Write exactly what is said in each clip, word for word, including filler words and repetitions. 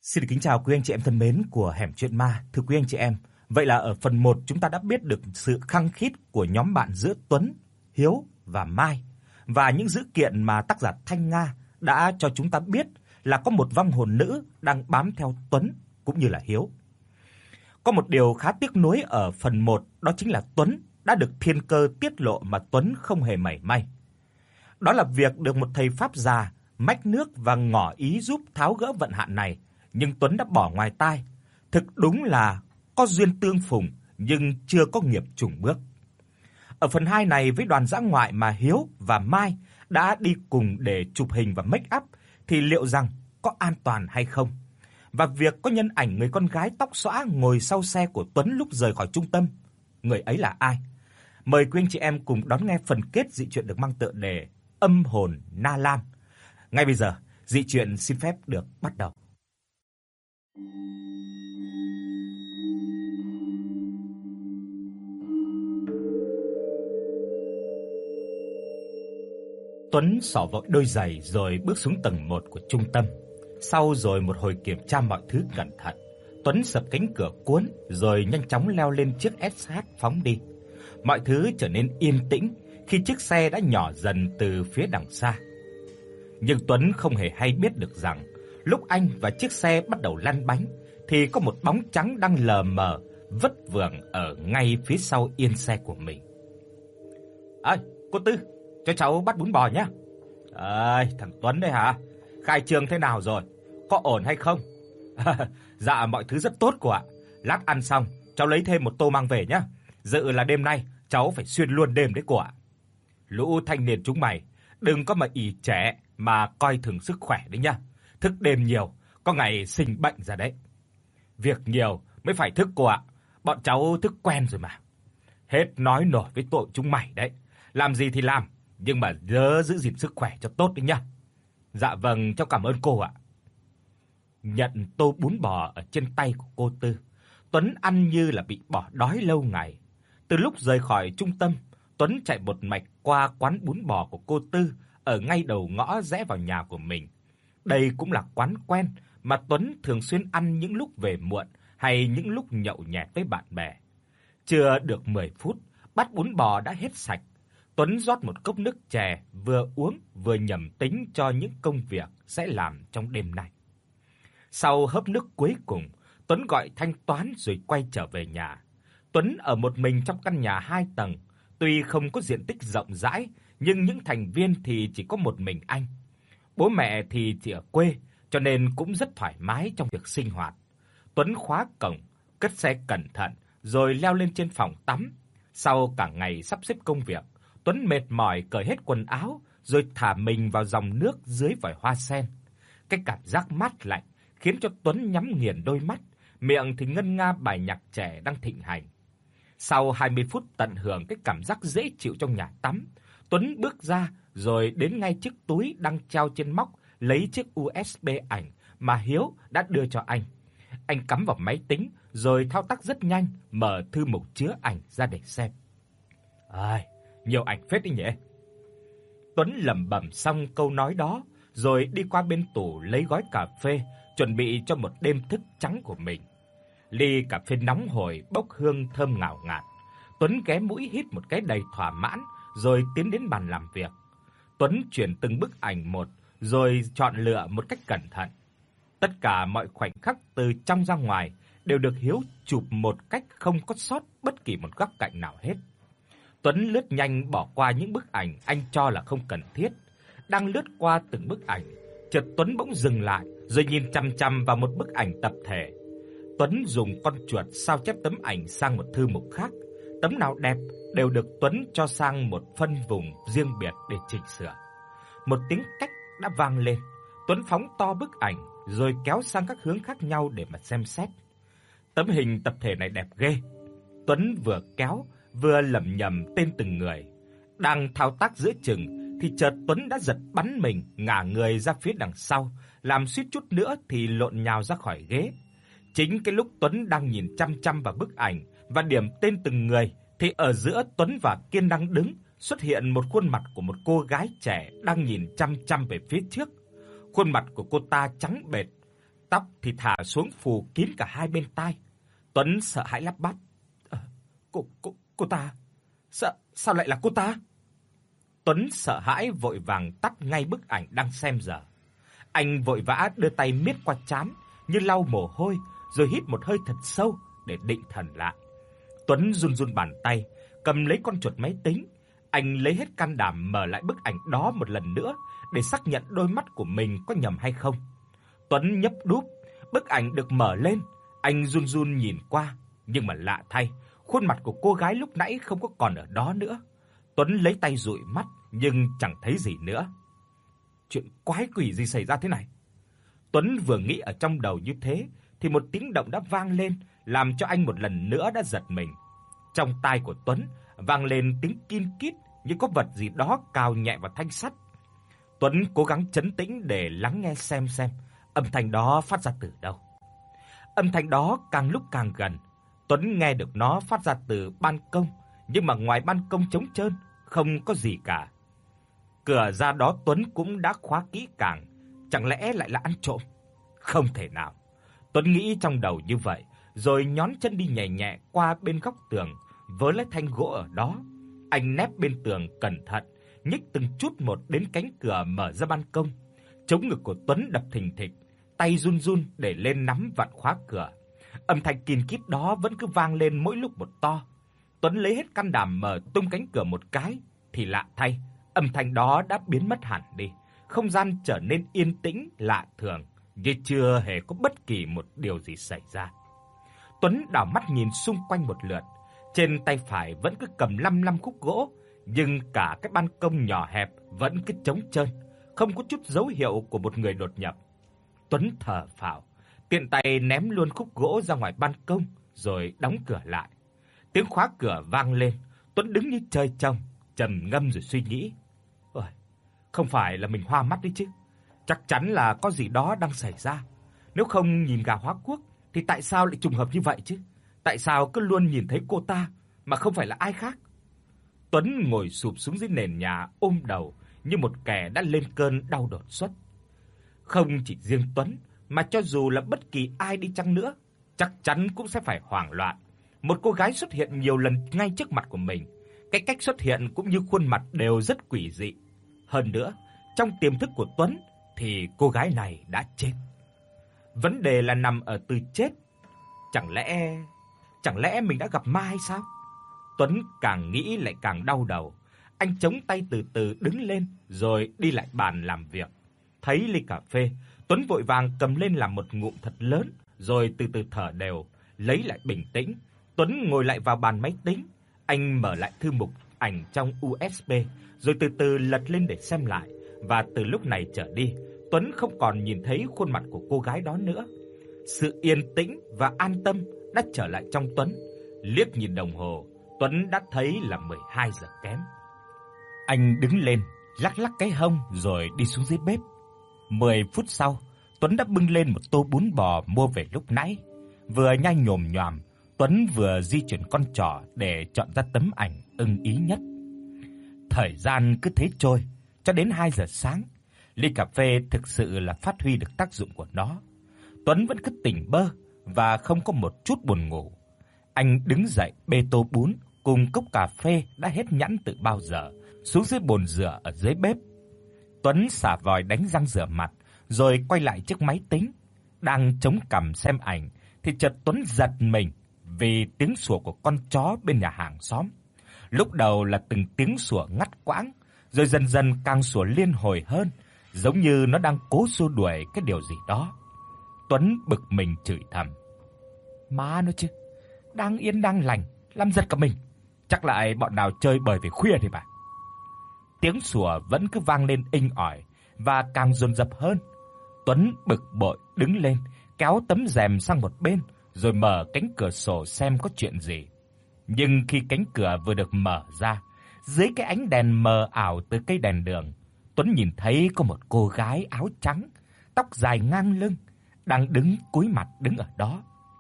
Xin được kính chào quý anh chị em thân mến của Hẻm Chuyện Ma. Thưa quý anh chị em, vậy là ở phần một chúng ta đã biết được sự khăng khít của nhóm bạn giữa Tuấn, Hiếu và Mai và những dữ kiện mà tác giả Thanh Nga đã cho chúng ta biết là có một vong hồn nữ đang bám theo Tuấn cũng như là Hiếu. Có một điều khá tiếc nuối ở phần một, đó chính là Tuấn đã được thiên cơ tiết lộ mà Tuấn không hề mảy may. Đó là việc được một thầy pháp già mách nước và ngỏ ý giúp tháo gỡ vận hạn này, nhưng Tuấn đã bỏ ngoài tai. Thực đúng là có duyên tương phùng nhưng chưa có nghiệp trùng bước. Ở phần hai này, với đoàn dã ngoại mà Hiếu và Mai đã đi cùng để chụp hình và make up thì liệu rằng có an toàn hay không? Và việc có nhân ảnh người con gái tóc xõa ngồi sau xe của Tuấn lúc rời khỏi trung tâm, người ấy là ai? Mời quý anh chị em cùng đón nghe phần kết dị truyện được mang tựa đề Âm hồn Na Lan. Ngay bây giờ, dị truyện xin phép được bắt đầu. Tuấn xỏ vội đôi giày rồi bước xuống tầng một của trung tâm. Sau rồi một hồi kiểm tra mọi thứ cẩn thận, Tuấn sập cánh cửa cuốn rồi nhanh chóng leo lên chiếc ét hát phóng đi. Mọi thứ trở nên yên tĩnh khi chiếc xe đã nhỏ dần từ phía đằng xa. Nhưng Tuấn không hề hay biết được rằng lúc anh và chiếc xe bắt đầu lăn bánh thì có một bóng trắng đang lờ mờ vất vưởng ở ngay phía sau yên xe của mình. "Ơi, cô Tư, cho cháu bát bún bò nhé." "Ơi, thằng Tuấn đấy hả? Khai trương thế nào rồi? Có ổn hay không?" "Dạ mọi thứ rất tốt cô ạ. Lát ăn xong cháu lấy thêm một tô mang về nhé. Dự là đêm nay cháu phải xuyên luôn đêm đấy cô ạ." "Lũ thanh niên chúng mày đừng có mà ỷ trẻ mà coi thường sức khỏe đấy nhá. Thức đêm nhiều có ngày sinh bệnh ra đấy." "Việc nhiều mới phải thức cô ạ. Bọn cháu thức quen rồi mà." "Hết nói nổi với tội chúng mày đấy. Làm gì thì làm, nhưng mà nhớ giữ gìn sức khỏe cho tốt đấy nhá." "Dạ vâng, cháu cảm ơn cô ạ." Nhận tô bún bò ở trên tay của cô Tư, Tuấn ăn như là bị bỏ đói lâu ngày. Từ lúc rời khỏi trung tâm, Tuấn chạy một mạch qua quán bún bò của cô Tư ở ngay đầu ngõ rẽ vào nhà của mình. Đây cũng là quán quen mà Tuấn thường xuyên ăn những lúc về muộn hay những lúc nhậu nhẹt với bạn bè. Chưa được mười phút, bát bún bò đã hết sạch. Tuấn rót một cốc nước chè, vừa uống vừa nhẩm tính cho những công việc sẽ làm trong đêm nay. Sau hớp nước cuối cùng, Tuấn gọi thanh toán rồi quay trở về nhà. Tuấn ở một mình trong căn nhà hai tầng, tuy không có diện tích rộng rãi, nhưng những thành viên thì chỉ có một mình anh. Bố mẹ thì chỉ ở quê, cho nên cũng rất thoải mái trong việc sinh hoạt. Tuấn khóa cổng, cất xe cẩn thận rồi leo lên trên phòng tắm. Sau cả ngày sắp xếp công việc, Tuấn mệt mỏi cởi hết quần áo rồi thả mình vào dòng nước dưới vòi hoa sen. Cái cảm giác mát lạnh khiến cho Tuấn nhắm nghiền đôi mắt, miệng thì ngân nga bài nhạc trẻ đang thịnh hành. Sau hai mươi phút tận hưởng cái cảm giác dễ chịu trong nhà tắm, Tuấn bước ra rồi đến ngay chiếc túi đang treo trên móc, lấy chiếc u ét bê ảnh mà Hiếu đã đưa cho anh. Anh cắm vào máy tính rồi thao tác rất nhanh, mở thư mục chứa ảnh ra để xem. "Ai, nhiều ảnh phết đấy nhỉ." Tuấn lẩm bẩm xong câu nói đó rồi đi qua bên tủ lấy gói cà phê, chuẩn bị cho một đêm thức trắng của mình. Ly cà phê nóng hổi bốc hương thơm ngào ngạt. Tuấn ghé mũi hít một cái đầy thỏa mãn rồi tiến đến bàn làm việc. Tuấn chuyển từng bức ảnh một rồi chọn lựa một cách cẩn thận. Tất cả mọi khoảnh khắc từ trong ra ngoài đều được Hiếu chụp một cách không có sót bất kỳ một góc cạnh nào hết. Tuấn lướt nhanh bỏ qua những bức ảnh anh cho là không cần thiết. Đang lướt qua từng bức ảnh, chợt Tuấn bỗng dừng lại rồi nhìn chằm chằm vào một bức ảnh tập thể. Tuấn dùng con chuột sao chép tấm ảnh sang một thư mục khác. Tấm nào đẹp đều được Tuấn cho sang một phân vùng riêng biệt để chỉnh sửa. Một tiếng cách đã vang lên. Tuấn phóng to bức ảnh rồi kéo sang các hướng khác nhau để mà xem xét. Tấm hình tập thể này đẹp ghê. Tuấn vừa kéo vừa lẩm nhẩm tên từng người. Đang thao tác giữa chừng thì chợt Tuấn đã giật bắn mình ngả người ra phía đằng sau, làm suýt chút nữa thì lộn nhào ra khỏi ghế. Chính cái lúc Tuấn đang nhìn chăm chăm vào bức ảnh và điểm tên từng người thì ở giữa Tuấn và Kiên đang đứng xuất hiện một khuôn mặt của một cô gái trẻ đang nhìn chăm chăm về phía trước. Khuôn mặt của cô ta trắng bệch, Tóc thì thả xuống phủ kín cả hai bên tai. Tuấn sợ hãi lắp bắp: à, "Cô cô cô ta? Sao sao lại là cô ta?" Tuấn sợ hãi vội vàng tắt ngay bức ảnh đang xem giờ. Anh vội vã đưa tay miết qua trán như lau mồ hôi, rồi hít một hơi thật sâu để định thần lại. Tuấn run run bàn tay, cầm lấy con chuột máy tính. Anh lấy hết can đảm mở lại bức ảnh đó một lần nữa để xác nhận đôi mắt của mình có nhầm hay không. Tuấn nhấp đúp, bức ảnh được mở lên, anh run run nhìn qua, nhưng mà lạ thay, khuôn mặt của cô gái lúc nãy không có còn ở đó nữa. Tuấn lấy tay dụi mắt nhưng chẳng thấy gì nữa. Chuyện quái quỷ gì xảy ra thế này? Tuấn vừa nghĩ ở trong đầu như thế thì một tiếng động đã vang lên, làm cho anh một lần nữa đã giật mình. Trong tai của Tuấn vang lên tiếng kin kít như có vật gì đó cào nhẹ vào thanh sắt. Tuấn cố gắng trấn tĩnh để lắng nghe xem xem âm thanh đó phát ra từ đâu. Âm thanh đó càng lúc càng gần. Tuấn nghe được nó phát ra từ ban công, nhưng mà ngoài ban công trống trơn, không có gì cả. Cửa ra đó Tuấn cũng đã khóa kỹ càng, chẳng lẽ lại là ăn trộm? Không thể nào. Tuấn nghĩ trong đầu như vậy, rồi nhón chân đi nhẹ nhẹ qua bên góc tường, vớ lấy thanh gỗ ở đó. Anh nép bên tường cẩn thận, nhích từng chút một đến cánh cửa mở ra ban công. Trống ngực của Tuấn đập thình thịch, tay run run để lên nắm vặn khóa cửa. Âm thanh kin kít đó vẫn cứ vang lên mỗi lúc một to. Tuấn lấy hết can đảm mở tung cánh cửa một cái, thì lạ thay, âm thanh đó đã biến mất hẳn đi. Không gian trở nên yên tĩnh lạ thường, như chưa hề có bất kỳ một điều gì xảy ra. Tuấn đảo mắt nhìn xung quanh một lượt, trên tay phải vẫn cứ cầm lăm lăm khúc gỗ, nhưng cả cái ban công nhỏ hẹp vẫn cứ trống trơn, không có chút dấu hiệu của một người đột nhập. Tuấn thở phào, tiện tay ném luôn khúc gỗ ra ngoài ban công rồi đóng cửa lại. Tiếng khóa cửa vang lên, Tuấn đứng như trời trồng, trầm ngâm rồi suy nghĩ. Ôi, không phải là mình hoa mắt đấy chứ. Chắc chắn là có gì đó đang xảy ra. Nếu không nhìn gà hóa quốc thì tại sao lại trùng hợp như vậy chứ? Tại sao cứ luôn nhìn thấy cô ta mà không phải là ai khác? Tuấn ngồi xụp xuống dưới nền nhà ôm đầu như một kẻ đã lên cơn đau đột xuất. Không chỉ riêng Tuấn, mà cho dù là bất kỳ ai đi chăng nữa, chắc chắn cũng sẽ phải hoảng loạn. Một cô gái xuất hiện nhiều lần ngay trước mặt của mình, cái cách xuất hiện cũng như khuôn mặt đều rất quỷ dị. Hơn nữa, trong tiềm thức của Tuấn thì cô gái này đã chết. Vấn đề là nằm ở từ chết. Chẳng lẽ chẳng lẽ mình đã gặp ma hay sao? Tuấn càng nghĩ lại càng đau đầu. Anh chống tay từ từ đứng lên rồi đi lại bàn làm việc. Thấy ly cà phê, Tuấn vội vàng cầm lên làm một ngụm thật lớn, rồi từ từ thở đều, lấy lại bình tĩnh. Tuấn ngồi lại vào bàn máy tính, anh mở lại thư mục ảnh trong u ét bê, rồi từ từ lật lên để xem lại, và từ lúc này trở đi, Tuấn không còn nhìn thấy khuôn mặt của cô gái đó nữa. Sự yên tĩnh và an tâm đã trở lại trong Tuấn. Liếc nhìn đồng hồ, Tuấn đã thấy là mười hai giờ kém. Anh đứng lên, lắc lắc cái hông rồi đi xuống dưới bếp. mười phút sau, Tuấn đã bưng lên một tô bún bò mua về lúc nãy. Vừa nhai nhồm nhoàm, Tuấn vừa di chuyển con trỏ để chọn ra tấm ảnh ưng ý nhất. Thời gian cứ thế trôi cho đến hai giờ sáng. Ly cà phê thực sự là phát huy được tác dụng của nó. Tuấn vẫn cứ tỉnh bơ và không có một chút buồn ngủ. Anh đứng dậy bê tô bún cùng cốc cà phê đã hết nhẵn từ bao giờ xuống dưới bồn rửa ở dưới bếp. Tuấn xả vòi đánh răng rửa mặt rồi quay lại chiếc máy tính, đang chống cằm xem ảnh thì chợt Tuấn giật mình vì tiếng sủa của con chó bên nhà hàng xóm. Lúc đầu là từng tiếng sủa ngắt quãng, rồi dần dần càng sủa liên hồi hơn, giống như nó đang cố xua đuổi cái điều gì đó. Tuấn bực mình chửi thầm: "Má nó chứ, đang yên đang lành làm giật cả mình, chắc lại bọn nào chơi bời về khuya thì phải." Tiếng sủa vẫn cứ vang lên inh ỏi và càng dồn dập hơn. Tuấn bực bội đứng lên, kéo tấm rèm sang một bên rồi mở cánh cửa sổ xem có chuyện gì. Nhưng khi cánh cửa vừa được mở ra, dưới cái ánh đèn mờ ảo từ cây đèn đường, Tuấn nhìn thấy có một cô gái áo trắng, tóc dài ngang lưng, đang đứng cúi mặt đứng ở đó.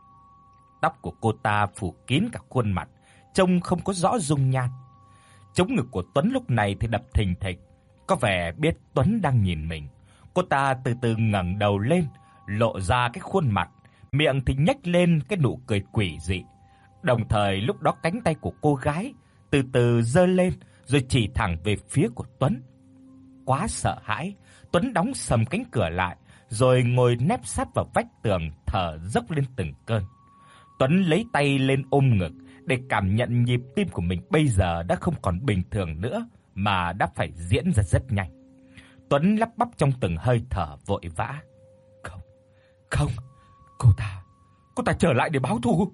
Tóc của cô ta phủ kín cả khuôn mặt, trông không có rõ dung nhan. Trống ngực của Tuấn lúc này thì đập thình thịch, có vẻ biết Tuấn đang nhìn mình. Cô ta từ từ ngẩng đầu lên, lộ ra cái khuôn mặt, miệng thì nhếch lên cái nụ cười quỷ dị. Đồng thời lúc đó cánh tay của cô gái từ từ giơ lên rồi chỉ thẳng về phía của Tuấn. Quá sợ hãi, Tuấn đóng sầm cánh cửa lại rồi ngồi nép sát vào vách tường thở dốc lên từng cơn. Tuấn lấy tay lên ôm ngực để cảm nhận nhịp tim của mình bây giờ đã không còn bình thường nữa mà đã phải diễn ra rất nhanh. Tuấn lắp bắp trong từng hơi thở vội vã. Không, không, cô ta, cô ta trở lại để báo thù.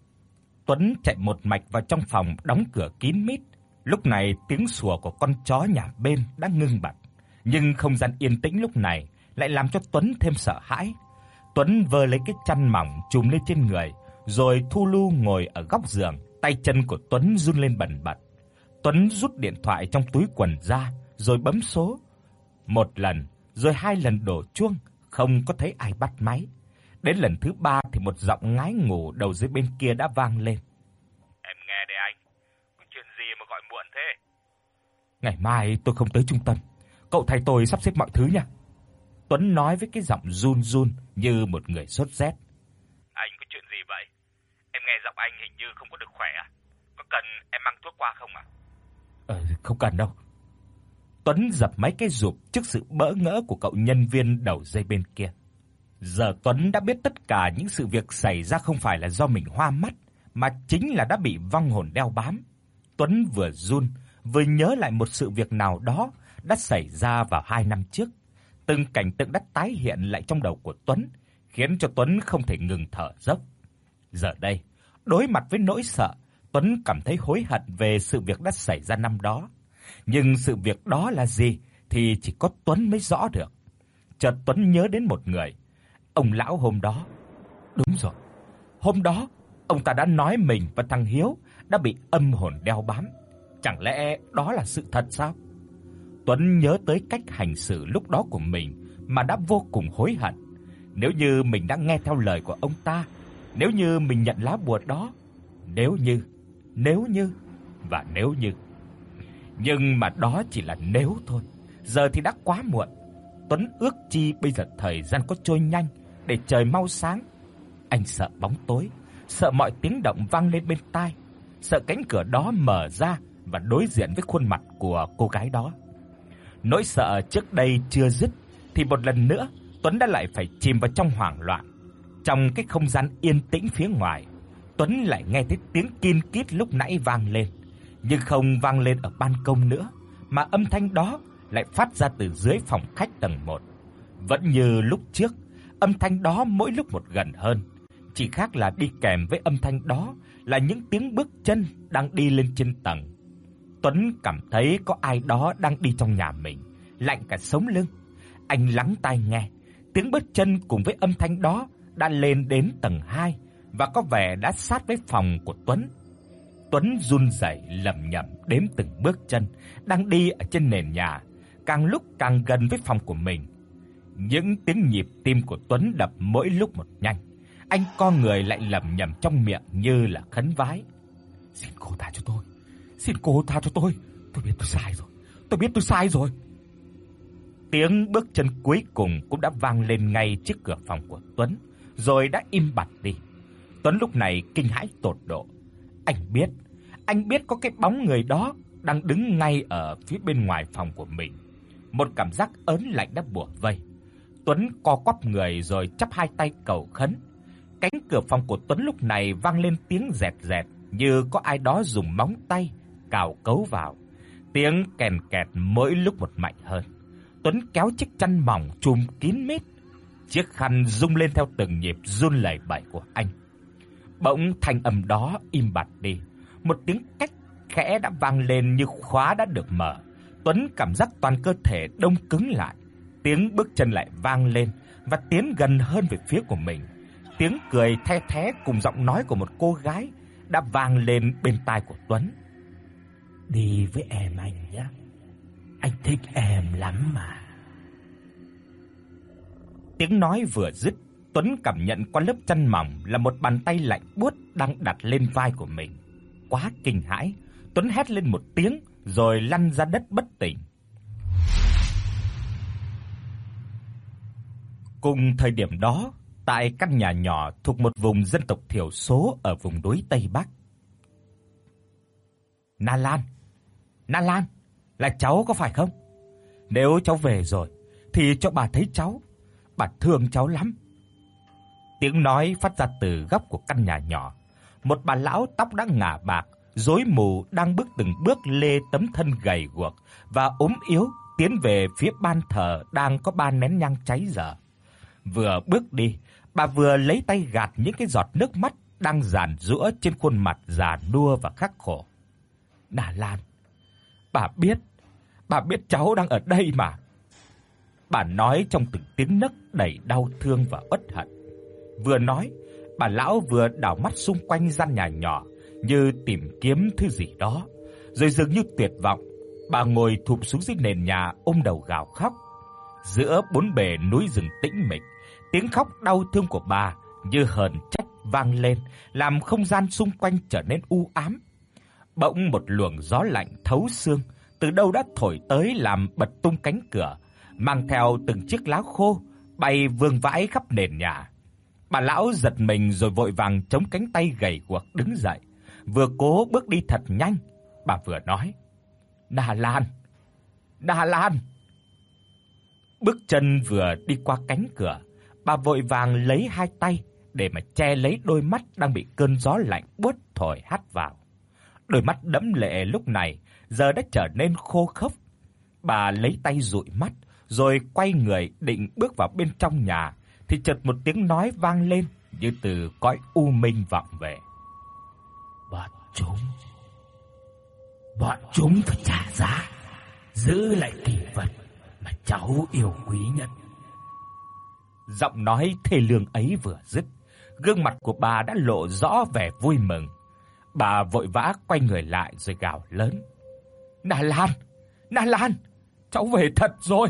Tuấn chạy một mạch vào trong phòng đóng cửa kín mít. Lúc này tiếng sủa của con chó nhà bên đã ngưng bặt, nhưng không gian yên tĩnh lúc này lại làm cho Tuấn thêm sợ hãi. Tuấn vơ lấy cái chăn mỏng trùm lên trên người, rồi thu lu ngồi ở góc giường, tay chân của Tuấn run lên bần bật. Tuấn rút điện thoại trong túi quần ra, rồi bấm số. Một lần, rồi hai lần đổ chuông, không có thấy ai bắt máy. Đến lần thứ ba thì một giọng ngái ngủ đầu dưới bên kia đã vang lên. Em nghe đây anh, có chuyện gì mà gọi muộn thế? Ngày mai tôi không tới trung tâm, cậu thay tôi sắp xếp mọi thứ nha. Tuấn nói với cái giọng run run như một người sốt rét. Anh có chuyện gì vậy? Em nghe giọng anh hình như không có được khỏe à? Có cần em mang thuốc qua không ạ? Ờ, không cần đâu. Tuấn dập mấy cái rụp trước sự bỡ ngỡ của cậu nhân viên đầu dây bên kia. Giờ Tuấn đã biết tất cả những sự việc xảy ra không phải là do mình hoa mắt, mà chính là đã bị vong hồn đeo bám. Tuấn vừa run, vừa nhớ lại một sự việc nào đó đã xảy ra vào hai năm trước. Từng cảnh tượng đã tái hiện lại trong đầu của Tuấn, khiến cho Tuấn không thể ngừng thở dốc. Giờ đây, đối mặt với nỗi sợ, Tuấn cảm thấy hối hận về sự việc đã xảy ra năm đó. Nhưng sự việc đó là gì thì chỉ có Tuấn mới rõ được. Chợt Tuấn nhớ đến một người, ông lão hôm đó. Đúng rồi, hôm đó ông ta đã nói mình và thằng Hiếu đã bị âm hồn đeo bám. Chẳng lẽ đó là sự thật sao? Tuấn nhớ tới cách hành xử lúc đó của mình mà đã vô cùng hối hận. Nếu như mình đã nghe theo lời của ông ta, nếu như mình nhận lá bùa đó, nếu như, nếu như và nếu như. Nhưng mà đó chỉ là nếu thôi. Giờ thì đã quá muộn. Tuấn ước chi bây giờ thời gian có trôi nhanh để trời mau sáng. Anh sợ bóng tối, sợ mọi tiếng động vang lên bên tai, sợ cánh cửa đó mở ra và đối diện với khuôn mặt của cô gái đó. Nỗi sợ trước đây chưa dứt thì một lần nữa Tuấn đã lại phải chìm vào trong hoảng loạn. Trong cái không gian yên tĩnh phía ngoài, Tuấn lại nghe thấy tiếng kin kít lúc nãy vang lên, nhưng không vang lên ở ban công nữa, mà âm thanh đó lại phát ra từ dưới phòng khách tầng một. Vẫn như lúc trước, âm thanh đó mỗi lúc một gần hơn, chỉ khác là đi kèm với âm thanh đó là những tiếng bước chân đang đi lên trên tầng. Tuấn cảm thấy có ai đó đang đi trong nhà mình, lạnh cả sống lưng. Anh lắng tai nghe, tiếng bước chân cùng với âm thanh đó đã lên đến tầng hai và có vẻ đã sát với phòng của Tuấn. Tuấn run rẩy lẩm nhẩm đếm từng bước chân đang đi ở trên nền nhà, càng lúc càng gần với phòng của mình. Những tiếng nhịp tim của Tuấn đập mỗi lúc một nhanh. Anh co người lại lẩm nhẩm trong miệng như là khấn vái. Xin cô tha cho tôi. Xin cô tha cho tôi. Tôi biết tôi sai rồi. Tôi biết tôi sai rồi. Tiếng bước chân cuối cùng cũng đã vang lên ngay trước cửa phòng của Tuấn, rồi đã im bặt đi. Tuấn lúc này kinh hãi tột độ. Anh biết, anh biết có cái bóng người đó đang đứng ngay ở phía bên ngoài phòng của mình. Một cảm giác ớn lạnh đã bủa vây. Tuấn co quắp người rồi chắp hai tay cầu khấn. Cánh cửa phòng của Tuấn lúc này vang lên tiếng rẹt rẹt như có ai đó dùng móng tay cào cấu vào. Tiếng kèn kẹt mỗi lúc một mạnh hơn. Tuấn kéo chiếc chăn mỏng trùm kín mít. Chiếc khăn rung lên theo từng nhịp run lẩy bẩy của anh. Bỗng thanh âm đó im bặt đi. Một tiếng cách khẽ đã vang lên như khóa đã được mở. Tuấn cảm giác toàn cơ thể đông cứng lại. Tiếng bước chân lại vang lên và tiến gần hơn về phía của mình. Tiếng cười the thé cùng giọng nói của một cô gái đã vang lên bên tai của Tuấn. Đi với em anh nhé. Anh thích em lắm mà. Tiếng nói vừa dứt, Tuấn cảm nhận qua lớp chăn mỏng là một bàn tay lạnh buốt đang đặt lên vai của mình. Quá kinh hãi, Tuấn hét lên một tiếng rồi lăn ra đất bất tỉnh. Cùng thời điểm đó, tại căn nhà nhỏ thuộc một vùng dân tộc thiểu số ở vùng núi Tây Bắc. Na Lan, Na Lan, là cháu có phải không? Nếu cháu về rồi thì cho bà thấy cháu, bà thương cháu lắm. Tiếng nói phát ra từ góc của căn nhà nhỏ. Một bà lão tóc đã ngả bạc, rối mù đang bước từng bước lê tấm thân gầy guộc và ốm yếu tiến về phía ban thờ đang có ba nén nhang cháy dở. Vừa bước đi, bà vừa lấy tay gạt những cái giọt nước mắt đang giàn giụa trên khuôn mặt già nua và khắc khổ. Na Lan, bà biết, bà biết cháu đang ở đây mà. Bà nói trong từng tiếng nấc đầy đau thương và uất hận. Vừa nói, bà lão vừa đảo mắt xung quanh gian nhà nhỏ như tìm kiếm thứ gì đó, rồi dường như tuyệt vọng, bà ngồi thụp xuống dưới nền nhà ôm đầu gào khóc. Giữa bốn bề núi rừng tĩnh mịch, tiếng khóc đau thương của bà như hờn trách vang lên, làm không gian xung quanh trở nên u ám. Bỗng một luồng gió lạnh thấu xương từ đâu đã thổi tới làm bật tung cánh cửa, mang theo từng chiếc lá khô bay vương vãi khắp nền nhà. Bà lão giật mình rồi vội vàng chống cánh tay gầy guộc đứng dậy, vừa cố bước đi thật nhanh, bà vừa nói: "Na Lan, Na Lan." Bước chân vừa đi qua cánh cửa, bà vội vàng lấy hai tay để mà che lấy đôi mắt đang bị cơn gió lạnh buốt thổi hắt vào. Đôi mắt đẫm lệ lúc này giờ đã trở nên khô khốc. Bà lấy tay dụi mắt rồi quay người định bước vào bên trong nhà thì chợt một tiếng nói vang lên như từ cõi u minh vọng về. "Bọn chúng, bọn chúng phải trả giá, giữ lại kỷ vật mà cháu yêu quý nhất." Giọng nói thê lương ấy vừa dứt, gương mặt của bà đã lộ rõ vẻ vui mừng. Bà vội vã quay người lại rồi gào lớn: "Na Lan, Na Lan, cháu về thật rồi."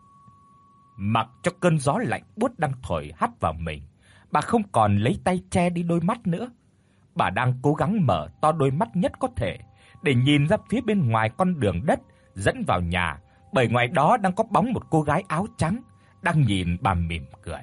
Mặc cho cơn gió lạnh buốt đang thổi hắt vào mình, bà không còn lấy tay che đi đôi mắt nữa. Bà đang cố gắng mở to đôi mắt nhất có thể để nhìn ra phía bên ngoài con đường đất dẫn vào nhà, bởi ngoài đó đang có bóng một cô gái áo trắng đang nhìn bà mỉm cười.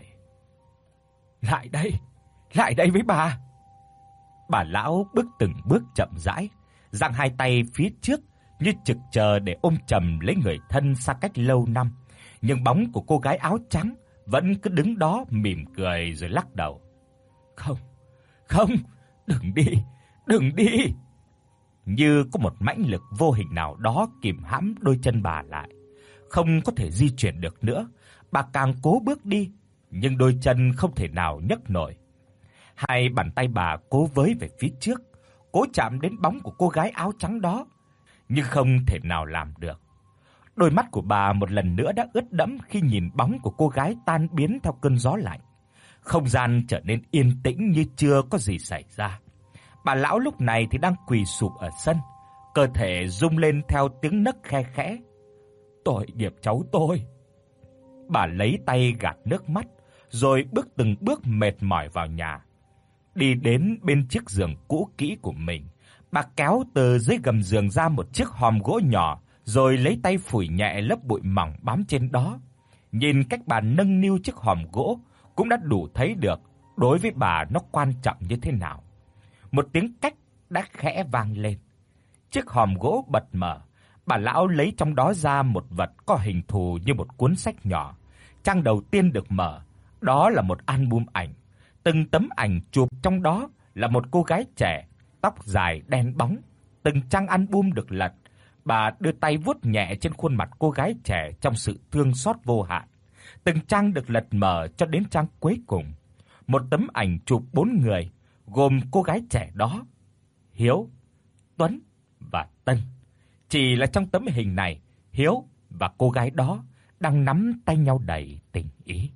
"Lại đây, lại đây với bà." Bà lão bước từng bước chậm rãi, giang hai tay phía trước như trực chờ để ôm chầm lấy người thân xa cách lâu năm, nhưng bóng của cô gái áo trắng vẫn cứ đứng đó mỉm cười rồi lắc đầu. "Không, không, đừng đi, đừng đi." Như có một mãnh lực vô hình nào đó kìm hãm đôi chân bà lại, không có thể di chuyển được nữa. Bà càng cố bước đi, nhưng đôi chân không thể nào nhấc nổi. Hai bàn tay bà cố với về phía trước, cố chạm đến bóng của cô gái áo trắng đó, nhưng không thể nào làm được. Đôi mắt của bà một lần nữa đã ướt đẫm khi nhìn bóng của cô gái tan biến theo cơn gió lạnh. Không gian trở nên yên tĩnh như chưa có gì xảy ra. Bà lão lúc này thì đang quỳ sụp ở sân, cơ thể rung lên theo tiếng nấc khe khẽ. "Tội nghiệp cháu tôi." Bà lấy tay gạt nước mắt, rồi bước từng bước mệt mỏi vào nhà. Đi đến bên chiếc giường cũ kỹ của mình, bà kéo từ dưới gầm giường ra một chiếc hòm gỗ nhỏ, rồi lấy tay phủi nhẹ lớp bụi mỏng bám trên đó. Nhìn cách bà nâng niu chiếc hòm gỗ cũng đã đủ thấy được đối với bà nó quan trọng như thế nào. Một tiếng cách đã khẽ vang lên. Chiếc hòm gỗ bật mở, bà lão lấy trong đó ra một vật có hình thù như một cuốn sách nhỏ. Trang đầu tiên được mở, đó là một album ảnh. Từng tấm ảnh chụp trong đó là một cô gái trẻ, tóc dài đen bóng. Từng trang album được lật, bà đưa tay vuốt nhẹ trên khuôn mặt cô gái trẻ trong sự thương xót vô hạn. Từng trang được lật mở cho đến trang cuối cùng. Một tấm ảnh chụp bốn người, gồm cô gái trẻ đó, Hiếu, Tuấn và Tân. Chỉ là trong tấm hình này, Hiếu và cô gái đó đang nắm tay nhau đầy tình ý.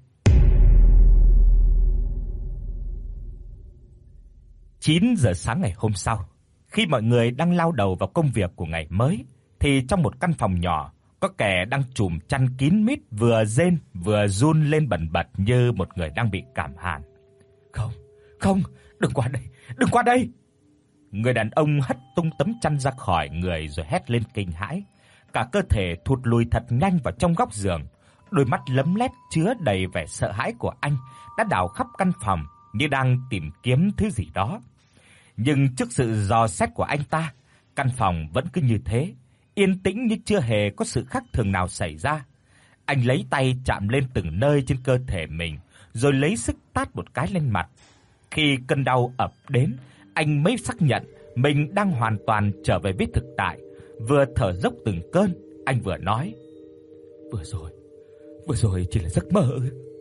chín giờ sáng ngày hôm sau, khi mọi người đang lao đầu vào công việc của ngày mới, thì trong một căn phòng nhỏ, có kẻ đang trùm chăn kín mít, vừa rên vừa run lên bần bật như một người đang bị cảm hàn. "Không, không, đừng qua đây, đừng qua đây." Người đàn ông hất tung tấm chăn ra khỏi người rồi hét lên kinh hãi. Cả cơ thể thụt lùi thật nhanh vào trong góc giường. Đôi mắt lấm lét chứa đầy vẻ sợ hãi của anh đã đảo khắp căn phòng như đang tìm kiếm thứ gì đó. Nhưng trước sự dò xét của anh ta, căn phòng vẫn cứ như thế, yên tĩnh như chưa hề có sự khác thường nào xảy ra. Anh lấy tay chạm lên từng nơi trên cơ thể mình, rồi lấy sức tát một cái lên mặt. Khi cơn đau ập đến, anh mới xác nhận mình đang hoàn toàn trở về với thực tại, vừa thở dốc từng cơn, anh vừa nói: "Vừa rồi, vừa rồi chỉ là giấc mơ."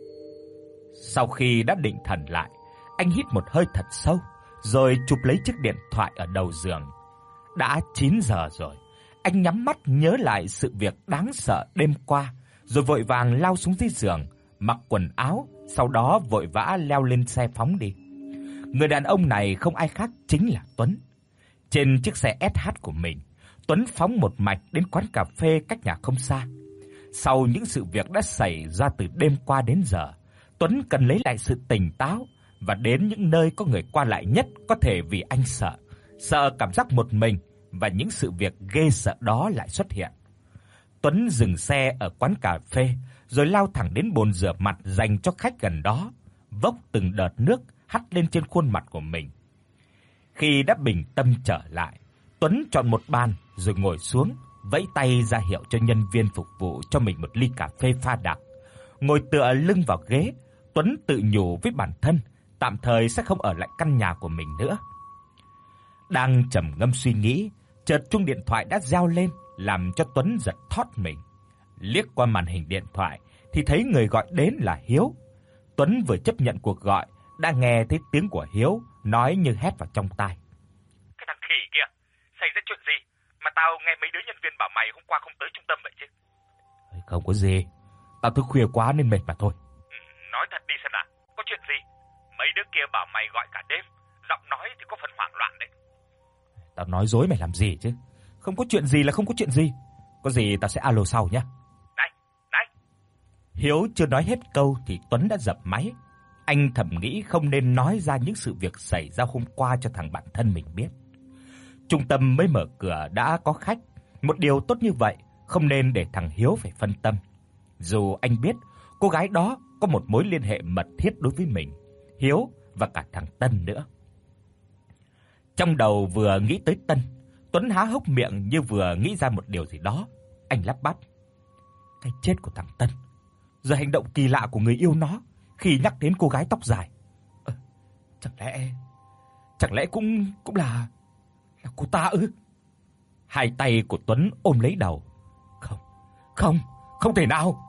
Sau khi đã định thần lại, anh hít một hơi thật sâu, rồi chụp lấy chiếc điện thoại ở đầu giường. Đã chín giờ rồi, anh nhắm mắt nhớ lại sự việc đáng sợ đêm qua, rồi vội vàng lao xuống dưới giường, mặc quần áo, sau đó vội vã leo lên xe phóng đi. Người đàn ông này không ai khác chính là Tuấn. Trên chiếc xe ét hát của mình, Tuấn phóng một mạch đến quán cà phê cách nhà không xa. Sau những sự việc đã xảy ra từ đêm qua đến giờ, Tuấn cần lấy lại sự tỉnh táo và đến những nơi có người qua lại nhất có thể, vì anh sợ, sợ cảm giác một mình và những sự việc ghê sợ đó lại xuất hiện. Tuấn dừng xe ở quán cà phê rồi lao thẳng đến bồn rửa mặt dành cho khách gần đó, vốc từng đợt nước hắt lên trên khuôn mặt của mình. Khi đã bình tâm trở lại, Tuấn chọn một bàn rồi ngồi xuống, vẫy tay ra hiệu cho nhân viên phục vụ cho mình một ly cà phê pha đặc. Ngồi tựa lưng vào ghế, Tuấn tự nhủ với bản thân tạm thời sẽ không ở lại căn nhà của mình nữa. Đang trầm ngâm suy nghĩ, chợt chuông điện thoại đã reo lên, làm cho Tuấn giật thót mình. Liếc qua màn hình điện thoại thì thấy người gọi đến là Hiếu. Tuấn vừa chấp nhận cuộc gọi đã nghe thấy tiếng của Hiếu nói như hét vào trong tai: "Cái thằng khỉ kia, xảy ra chuyện gì mà tao nghe mấy đứa nhân viên bảo mày hôm qua không tới trung tâm vậy chứ?" "Không có gì, tao thức khuya quá nên mệt mà thôi." Ừ, nói thật đi xem nào, có chuyện gì? Mấy đứa kia bảo mày gọi cả đêm, giọng nói thì có phần hoảng loạn đấy. "Tao nói dối mày làm gì chứ? Không có chuyện gì là không có chuyện gì. Có gì tao sẽ alo sau nhé." "Này, này." Hiếu chưa nói hết câu thì Tuấn đã dập máy. Anh thầm nghĩ không nên nói ra những sự việc xảy ra hôm qua cho thằng bạn thân mình biết. Trung tâm mới mở cửa đã có khách, một điều tốt như vậy không nên để thằng Hiếu phải phân tâm. Dù anh biết cô gái đó có một mối liên hệ mật thiết đối với mình, Hiếu và cả thằng Tân nữa. Trong đầu vừa nghĩ tới Tân, Tuấn há hốc miệng như vừa nghĩ ra một điều gì đó. Anh lắp bắp: "Cái chết của thằng Tân, rồi hành động kỳ lạ của người yêu nó khi nhắc đến cô gái tóc dài. À, chẳng lẽ chẳng lẽ cũng cũng là là cô ta ư?" Hai tay của Tuấn ôm lấy đầu. Không, không, không thể nào.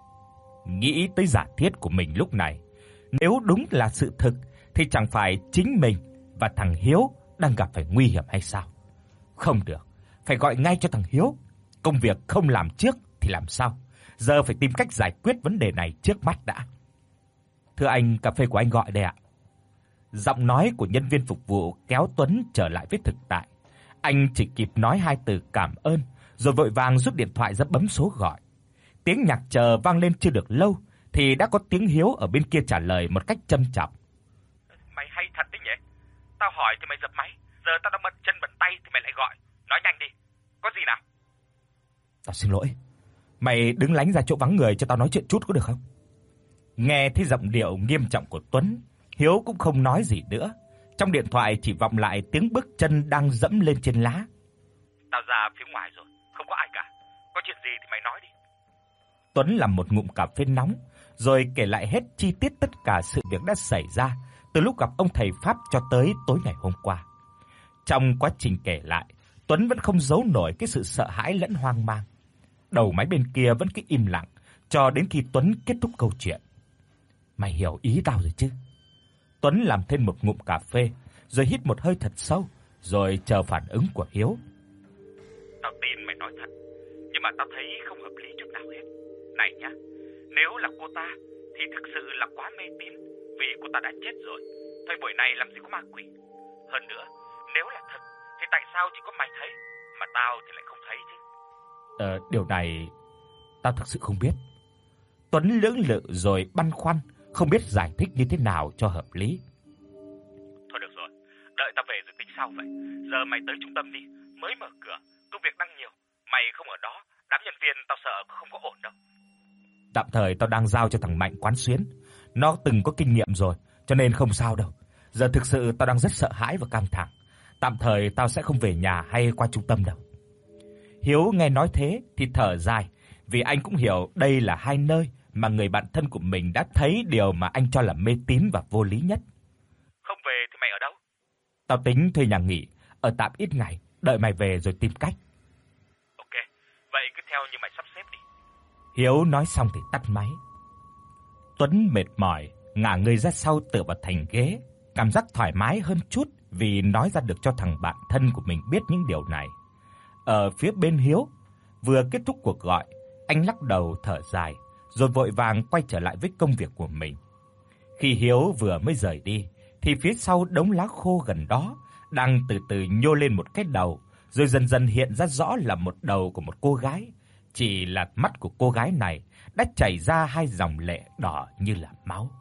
Nghĩ tới giả thiết của mình lúc này, nếu đúng là sự thực thì chẳng phải chính mình và thằng Hiếu đang gặp phải nguy hiểm hay sao? Không được, phải gọi ngay cho thằng Hiếu. Công việc không làm trước thì làm sau? Giờ phải tìm cách giải quyết vấn đề này trước mắt đã. "Thưa anh, cà phê của anh gọi đây ạ." Giọng nói của nhân viên phục vụ kéo Tuấn trở lại với thực tại. Anh chỉ kịp nói hai từ cảm ơn, rồi vội vàng rút điện thoại ra bấm số gọi. Tiếng nhạc chờ vang lên chưa được lâu thì đã có tiếng Hiếu ở bên kia trả lời một cách châm chọc: "Mày hay thật đấy nhỉ? Tao hỏi thì mày giật máy, giờ tao đang bận chân bận tay thì mày lại gọi. Nói nhanh đi, có gì nào?" "Tao xin lỗi. Mày đứng lánh ra chỗ vắng người cho tao nói chuyện chút có được không?" Nghe thấy giọng điệu nghiêm trọng của Tuấn, Hiếu cũng không nói gì nữa. Trong điện thoại chỉ vọng lại tiếng bước chân đang dẫm lên trên lá. "Tao ra phía ngoài rồi, không có ai cả. Có chuyện gì thì mày nói đi." Tuấn làm một ngụm cà phê nóng, rồi kể lại hết chi tiết tất cả sự việc đã xảy ra từ lúc gặp ông thầy Pháp cho tới tối ngày hôm qua. Trong quá trình kể lại, Tuấn vẫn không giấu nổi cái sự sợ hãi lẫn hoang mang. Đầu máy bên kia vẫn cứ im lặng cho đến khi Tuấn kết thúc câu chuyện. "Mày hiểu ý tao rồi chứ?" Tuấn làm thêm một ngụm cà phê, rồi hít một hơi thật sâu, rồi chờ phản ứng của Hiếu. "Tao tin mày nói thật, nhưng mà tao thấy không hợp lý chút nào hết. Này nhá, nếu là cô ta thì thực sự là quá mê tín, vì cô ta đã chết rồi. Thời buổi này làm gì có ma quỷ. Hơn nữa, nếu là thật thì tại sao chỉ có mày thấy mà tao thì lại không thấy chứ?" Ờ, điều này tao thực sự không biết. Tuấn lưỡng lự rồi băn khoăn, không biết giải thích như thế nào cho hợp lý. "Thôi được rồi, đợi tao về rồi tính sau vậy. Giờ mày tới trung tâm đi, mới mở cửa, công việc đang nhiều. Mày không ở đó, đám nhân viên tao sợ không có ổn đâu." Tạm thời tao đang giao cho thằng Mạnh quán xuyến. Nó từng có kinh nghiệm rồi, cho nên không sao đâu. Giờ thực sự tao đang rất sợ hãi và căng thẳng. Tạm thời tao sẽ không về nhà hay qua trung tâm đâu. Hiếu nghe nói thế thì thở dài, vì anh cũng hiểu đây là hai nơi mà người bạn thân của mình đã thấy điều mà anh cho là mê tín và vô lý nhất. Không về thì mày ở đâu? Tao tính thuê nhà nghỉ, ở tạm ít ngày, đợi mày về rồi tìm cách. Ok, vậy cứ theo như mày sắp xếp đi. Hiếu nói xong thì tắt máy. Tuấn mệt mỏi, ngả người ra sau tựa vào thành ghế, cảm giác thoải mái hơn chút vì nói ra được cho thằng bạn thân của mình biết những điều này. Ở phía bên Hiếu, vừa kết thúc cuộc gọi, anh lắc đầu thở dài, rồi vội vàng quay trở lại với công việc của mình. Khi Hiếu vừa mới rời đi, thì phía sau đống lá khô gần đó đang từ từ nhô lên một cái đầu, rồi dần dần hiện ra rõ là một đầu của một cô gái. Chỉ là mắt của cô gái này đã chảy ra hai dòng lệ đỏ như là máu.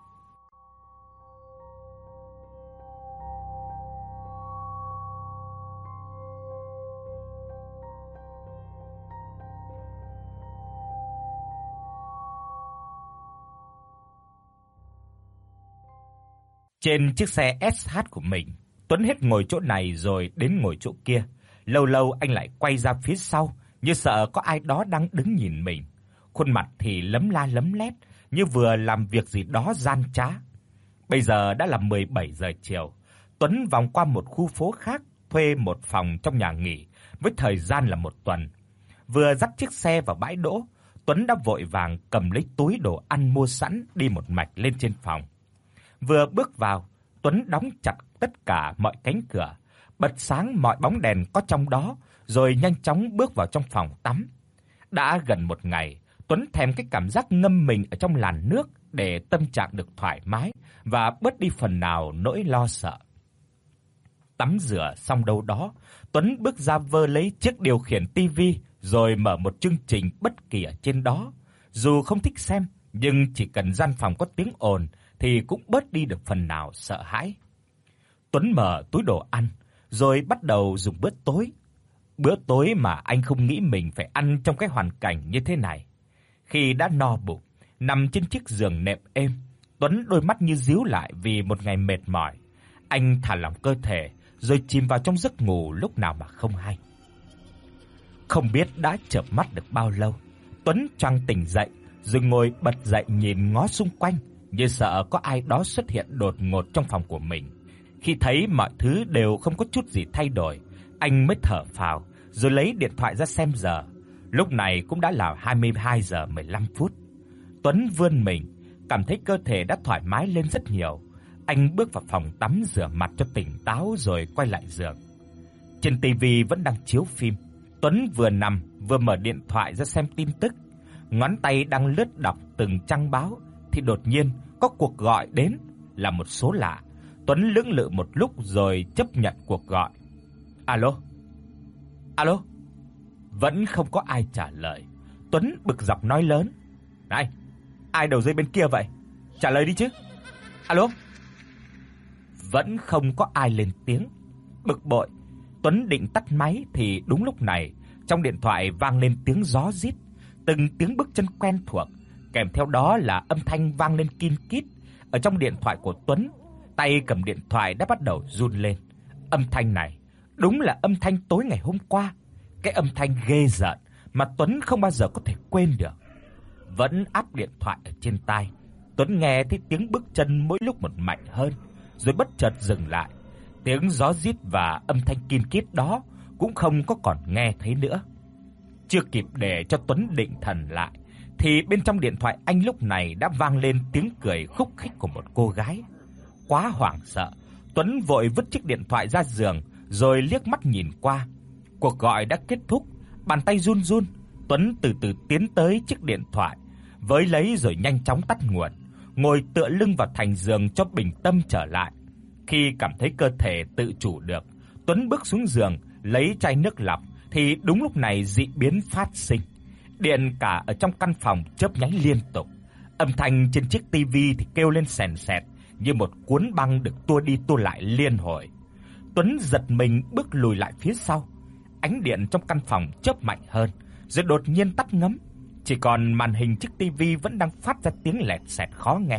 Trên chiếc xe ét hát của mình, Tuấn hết ngồi chỗ này rồi đến ngồi chỗ kia. Lâu lâu anh lại quay ra phía sau, như sợ có ai đó đang đứng nhìn mình. Khuôn mặt thì lấm la lấm lét, như vừa làm việc gì đó gian trá. Bây giờ đã là mười bảy giờ chiều. Tuấn vòng qua một khu phố khác, thuê một phòng trong nhà nghỉ với thời gian là một tuần. Vừa dắt chiếc xe vào bãi đỗ, Tuấn đã vội vàng cầm lấy túi đồ ăn mua sẵn đi một mạch lên trên phòng. Vừa bước vào, Tuấn đóng chặt tất cả mọi cánh cửa, bật sáng mọi bóng đèn có trong đó, rồi nhanh chóng bước vào trong phòng tắm. Đã gần một ngày, Tuấn thèm cái cảm giác ngâm mình ở trong làn nước để tâm trạng được thoải mái và bớt đi phần nào nỗi lo sợ. Tắm rửa xong đâu đó, Tuấn bước ra vơ lấy chiếc điều khiển tivi rồi mở một chương trình bất kỳ ở trên đó. Dù không thích xem, nhưng chỉ cần gian phòng có tiếng ồn thì cũng bớt đi được phần nào sợ hãi. Tuấn mở túi đồ ăn rồi bắt đầu dùng bữa tối. Bữa tối mà anh không nghĩ mình phải ăn trong cái hoàn cảnh như thế này. Khi đã no bụng, nằm trên chiếc giường nệm êm, Tuấn đôi mắt như díu lại vì một ngày mệt mỏi. Anh thả lỏng cơ thể rồi chìm vào trong giấc ngủ lúc nào mà không hay. Không biết đã chợp mắt được bao lâu, Tuấn choàng tỉnh dậy rồi ngồi bật dậy nhìn ngó xung quanh, như sợ có ai đó xuất hiện đột ngột trong phòng của mình. Khi thấy mọi thứ đều không có chút gì thay đổi, anh mới thở phào rồi lấy điện thoại ra xem giờ. Lúc này cũng đã là hai mươi hai giờ mười lăm phút. Tuấn vươn mình, cảm thấy cơ thể đã thoải mái lên rất nhiều. Anh bước vào phòng tắm rửa mặt cho tỉnh táo rồi quay lại giường. Trên tivi vẫn đang chiếu phim. Tuấn vừa nằm vừa mở điện thoại ra xem tin tức. Ngón tay đang lướt đọc từng trang báo thì đột nhiên có cuộc gọi đến, là một số lạ. Tuấn lưỡng lự một lúc rồi chấp nhận cuộc gọi. Alo? Alo? Vẫn không có ai trả lời. Tuấn bực dọc nói lớn. Này, ai đầu dây bên kia vậy? Trả lời đi chứ. Alo? Vẫn không có ai lên tiếng. Bực bội, Tuấn định tắt máy thì đúng lúc này, trong điện thoại vang lên tiếng gió rít, từng tiếng bước chân quen thuộc, kèm theo đó là âm thanh vang lên kin kít. Ở trong điện thoại của Tuấn, tay cầm điện thoại đã bắt đầu run lên. Âm thanh này đúng là âm thanh tối ngày hôm qua, cái âm thanh ghê rợn mà Tuấn không bao giờ có thể quên được. Vẫn áp điện thoại ở trên tai, Tuấn nghe thấy tiếng bước chân mỗi lúc một mạnh hơn, rồi bất chợt dừng lại. Tiếng gió rít và âm thanh kin kít đó cũng không có còn nghe thấy nữa. Chưa kịp để cho Tuấn định thần lại thì bên trong điện thoại anh lúc này đã vang lên tiếng cười khúc khích của một cô gái. Quá hoảng sợ, Tuấn vội vứt chiếc điện thoại ra giường rồi liếc mắt nhìn qua. Cuộc gọi đã kết thúc, bàn tay run run, Tuấn từ từ tiến tới chiếc điện thoại, với lấy rồi nhanh chóng tắt nguồn, ngồi tựa lưng vào thành giường cho bình tâm trở lại. Khi cảm thấy cơ thể tự chủ được, Tuấn bước xuống giường lấy chai nước lọc thì đúng lúc này dị biến phát sinh. Điện cả ở trong căn phòng chớp nháy liên tục. Âm thanh trên chiếc tivi thì kêu lên sèn sẹt như một cuốn băng được tua đi tua lại liên hồi. Tuấn giật mình bước lùi lại phía sau. Ánh điện trong căn phòng chớp mạnh hơn, rồi đột nhiên tắt ngấm. chỉ còn màn hình chiếc tivi vẫn đang phát ra tiếng lẹt xẹt khó nghe.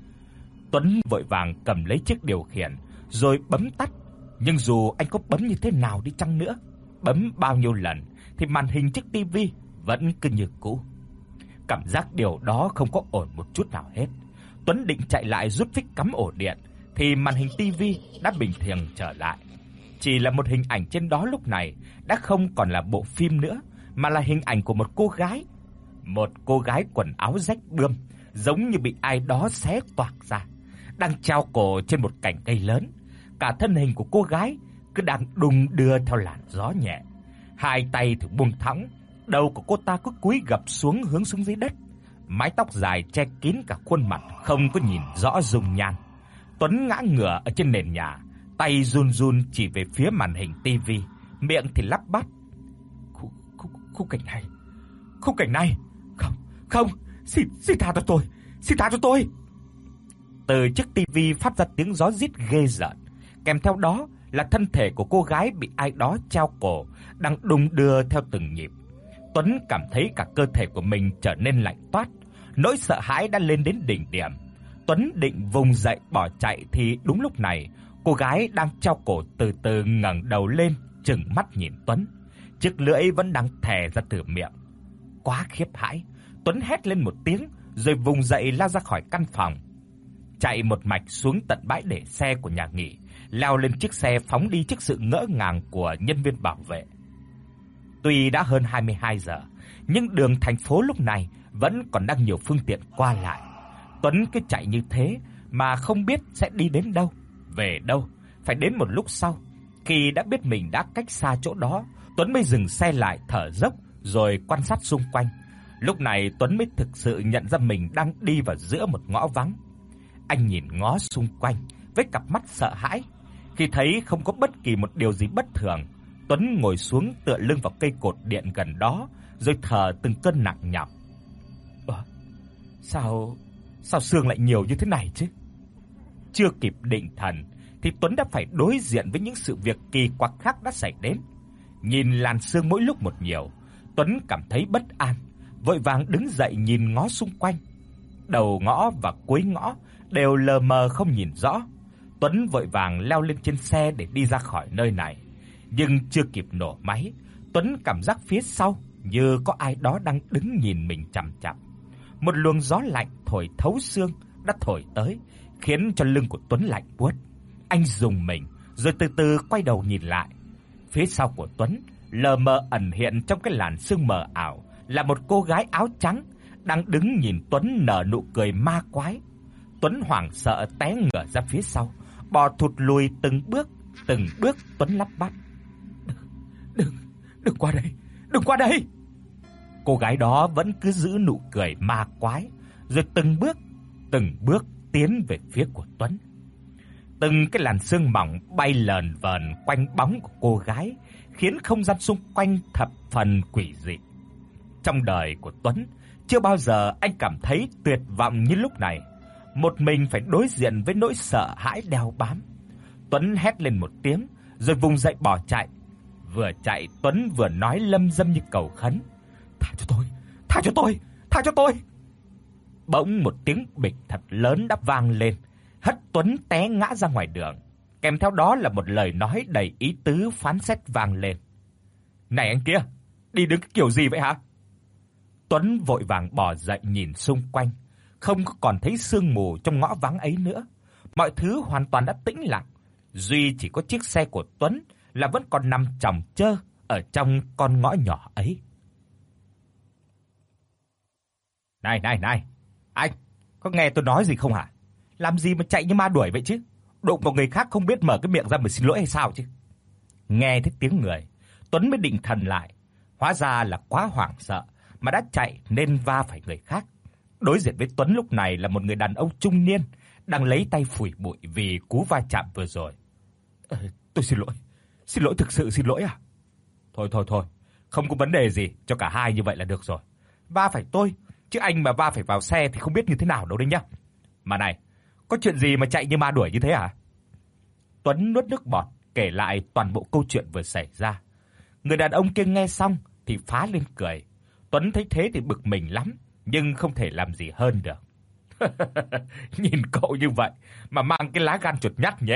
Tuấn vội vàng cầm lấy chiếc điều khiển rồi bấm tắt, nhưng dù anh có bấm như thế nào đi chăng nữa, bấm bao nhiêu lần thì màn hình chiếc tivi vẫn cứ như cũ. Cảm giác điều đó không có ổn một chút nào hết. Tuấn định chạy lại rút phích cắm ổ điện thì màn hình tivi đã bình thường trở lại. Chỉ là một hình ảnh trên đó lúc này đã không còn là bộ phim nữa, mà là hình ảnh của một cô gái. Một cô gái quần áo rách bươm, giống như bị ai đó xé toạc ra, đang treo cổ trên một cành cây lớn. Cả thân hình của cô gái cứ đang đung đưa theo làn gió nhẹ. Hai tay thì buông thõng, đầu của cô ta cứ cúi gập xuống hướng xuống dưới đất. Mái tóc dài che kín cả khuôn mặt, không có nhìn rõ dung nhan. Tuấn ngã ngửa ở trên nền nhà, tay run run chỉ về phía màn hình tivi, miệng thì lắp bắp: "Khung khung khung cảnh này, khung cảnh này, không, không, xin xin tha cho tôi, xin tha cho tôi." Từ chiếc tivi phát ra tiếng gió rít ghê rợn, kèm theo đó là thân thể của cô gái bị ai đó treo cổ đang đung đưa theo từng nhịp. Tuấn cảm thấy cả cơ thể của mình trở nên lạnh toát, nỗi sợ hãi đã lên đến đỉnh điểm. Tuấn định vùng dậy bỏ chạy thì đúng lúc này, cô gái đang treo cổ từ từ ngẩng đầu lên, trừng mắt nhìn Tuấn. Chiếc lưỡi vẫn đang thè ra từ miệng. Quá khiếp hãi, Tuấn hét lên một tiếng rồi vùng dậy lao ra khỏi căn phòng, chạy một mạch xuống tận bãi để xe của nhà nghỉ, leo lên chiếc xe phóng đi trước sự ngỡ ngàng của nhân viên bảo vệ. Tuy đã hơn hai mươi hai giờ, nhưng đường thành phố lúc này vẫn còn đang nhiều phương tiện qua lại. Tuấn cứ chạy như thế mà không biết sẽ đi đến đâu, về đâu. Phải đến một lúc sau, khi đã biết mình đã cách xa chỗ đó, Tuấn mới dừng xe lại thở dốc rồi quan sát xung quanh. Lúc này Tuấn mới thực sự nhận ra mình đang đi vào giữa một ngõ vắng. Anh nhìn ngó xung quanh với cặp mắt sợ hãi. Khi thấy không có bất kỳ một điều gì bất thường, Tuấn ngồi xuống tựa lưng vào cây cột điện gần đó rồi thở từng cơn nặng nhọc. Ờ, sao sao xương lại nhiều như thế này chứ? Chưa kịp định thần thì Tuấn đã phải đối diện với những sự việc kỳ quặc khác đã xảy đến. Nhìn làn xương mỗi lúc một nhiều, Tuấn cảm thấy bất an, vội vàng đứng dậy nhìn ngó xung quanh. Đầu ngõ và cuối ngõ đều lờ mờ không nhìn rõ. Tuấn vội vàng leo lên trên xe để đi ra khỏi nơi này. Nhưng chưa kịp nổ máy, Tuấn cảm giác phía sau như có ai đó đang đứng nhìn mình chằm chằm. Một luồng gió lạnh thổi thấu xương đã thổi tới, khiến cho lưng của Tuấn lạnh buốt. Anh rùng mình rồi từ từ quay đầu nhìn lại. Phía sau của Tuấn, lờ mờ ẩn hiện trong cái làn sương mờ ảo là một cô gái áo trắng đang đứng nhìn Tuấn nở nụ cười ma quái. Tuấn hoảng sợ té ngửa ra phía sau, bò thụt lùi từng bước, từng bước. Tuấn lắp bắp: "Đừng, đừng qua đây, đừng qua đây." Cô gái đó vẫn cứ giữ nụ cười ma quái, rồi từng bước, từng bước tiến về phía của Tuấn. Từng cái làn sương mỏng bay lờn vờn quanh bóng của cô gái, khiến không gian xung quanh thập phần quỷ dị. Trong đời của Tuấn, chưa bao giờ anh cảm thấy tuyệt vọng như lúc này, một mình phải đối diện với nỗi sợ hãi đeo bám. Tuấn hét lên một tiếng rồi vùng dậy bỏ chạy. Vừa chạy, Tuấn vừa nói lâm dâm như cầu khấn: "Tha cho tôi, tha cho tôi, tha cho tôi." Bỗng một tiếng bịch thật lớn đã vang lên, hất Tuấn té ngã ra ngoài đường. Kèm theo đó là một lời nói đầy ý tứ phán xét vang lên: "Này anh kia, đi đứng cái kiểu gì vậy hả?" Tuấn vội vàng bò dậy nhìn xung quanh, không còn thấy sương mù trong ngõ vắng ấy nữa. Mọi thứ hoàn toàn đã tĩnh lặng, duy chỉ có chiếc xe của Tuấn là vẫn còn nằm chồng chơ ở trong con ngõ nhỏ ấy. "Này này này, anh, có nghe tôi nói gì không hả? Làm gì mà chạy như ma đuổi vậy chứ? Đụng vào người khác không biết mở cái miệng ra mà xin lỗi hay sao chứ?" Nghe thấy tiếng người, Tuấn mới định thần lại, hóa ra là quá hoảng sợ mà đã chạy nên va phải người khác. Đối diện với Tuấn lúc này là một người đàn ông trung niên đang lấy tay phủi bụi vì cú va chạm vừa rồi. "Ờ, tôi xin lỗi, xin lỗi thực sự xin lỗi à?" "Thôi thôi thôi, không có vấn đề gì, cho cả hai như vậy là được rồi. Va phải tôi, chứ anh mà va phải vào xe thì không biết như thế nào đâu đấy nhá. Mà này, có chuyện gì mà chạy như ma đuổi như thế hả?" Tuấn nuốt nước bọt kể lại toàn bộ câu chuyện vừa xảy ra. Người đàn ông kia nghe xong thì phá lên cười. Tuấn thấy thế thì bực mình lắm, nhưng không thể làm gì hơn được. Nhìn cậu như vậy mà mang cái lá gan chuột nhắt nhỉ.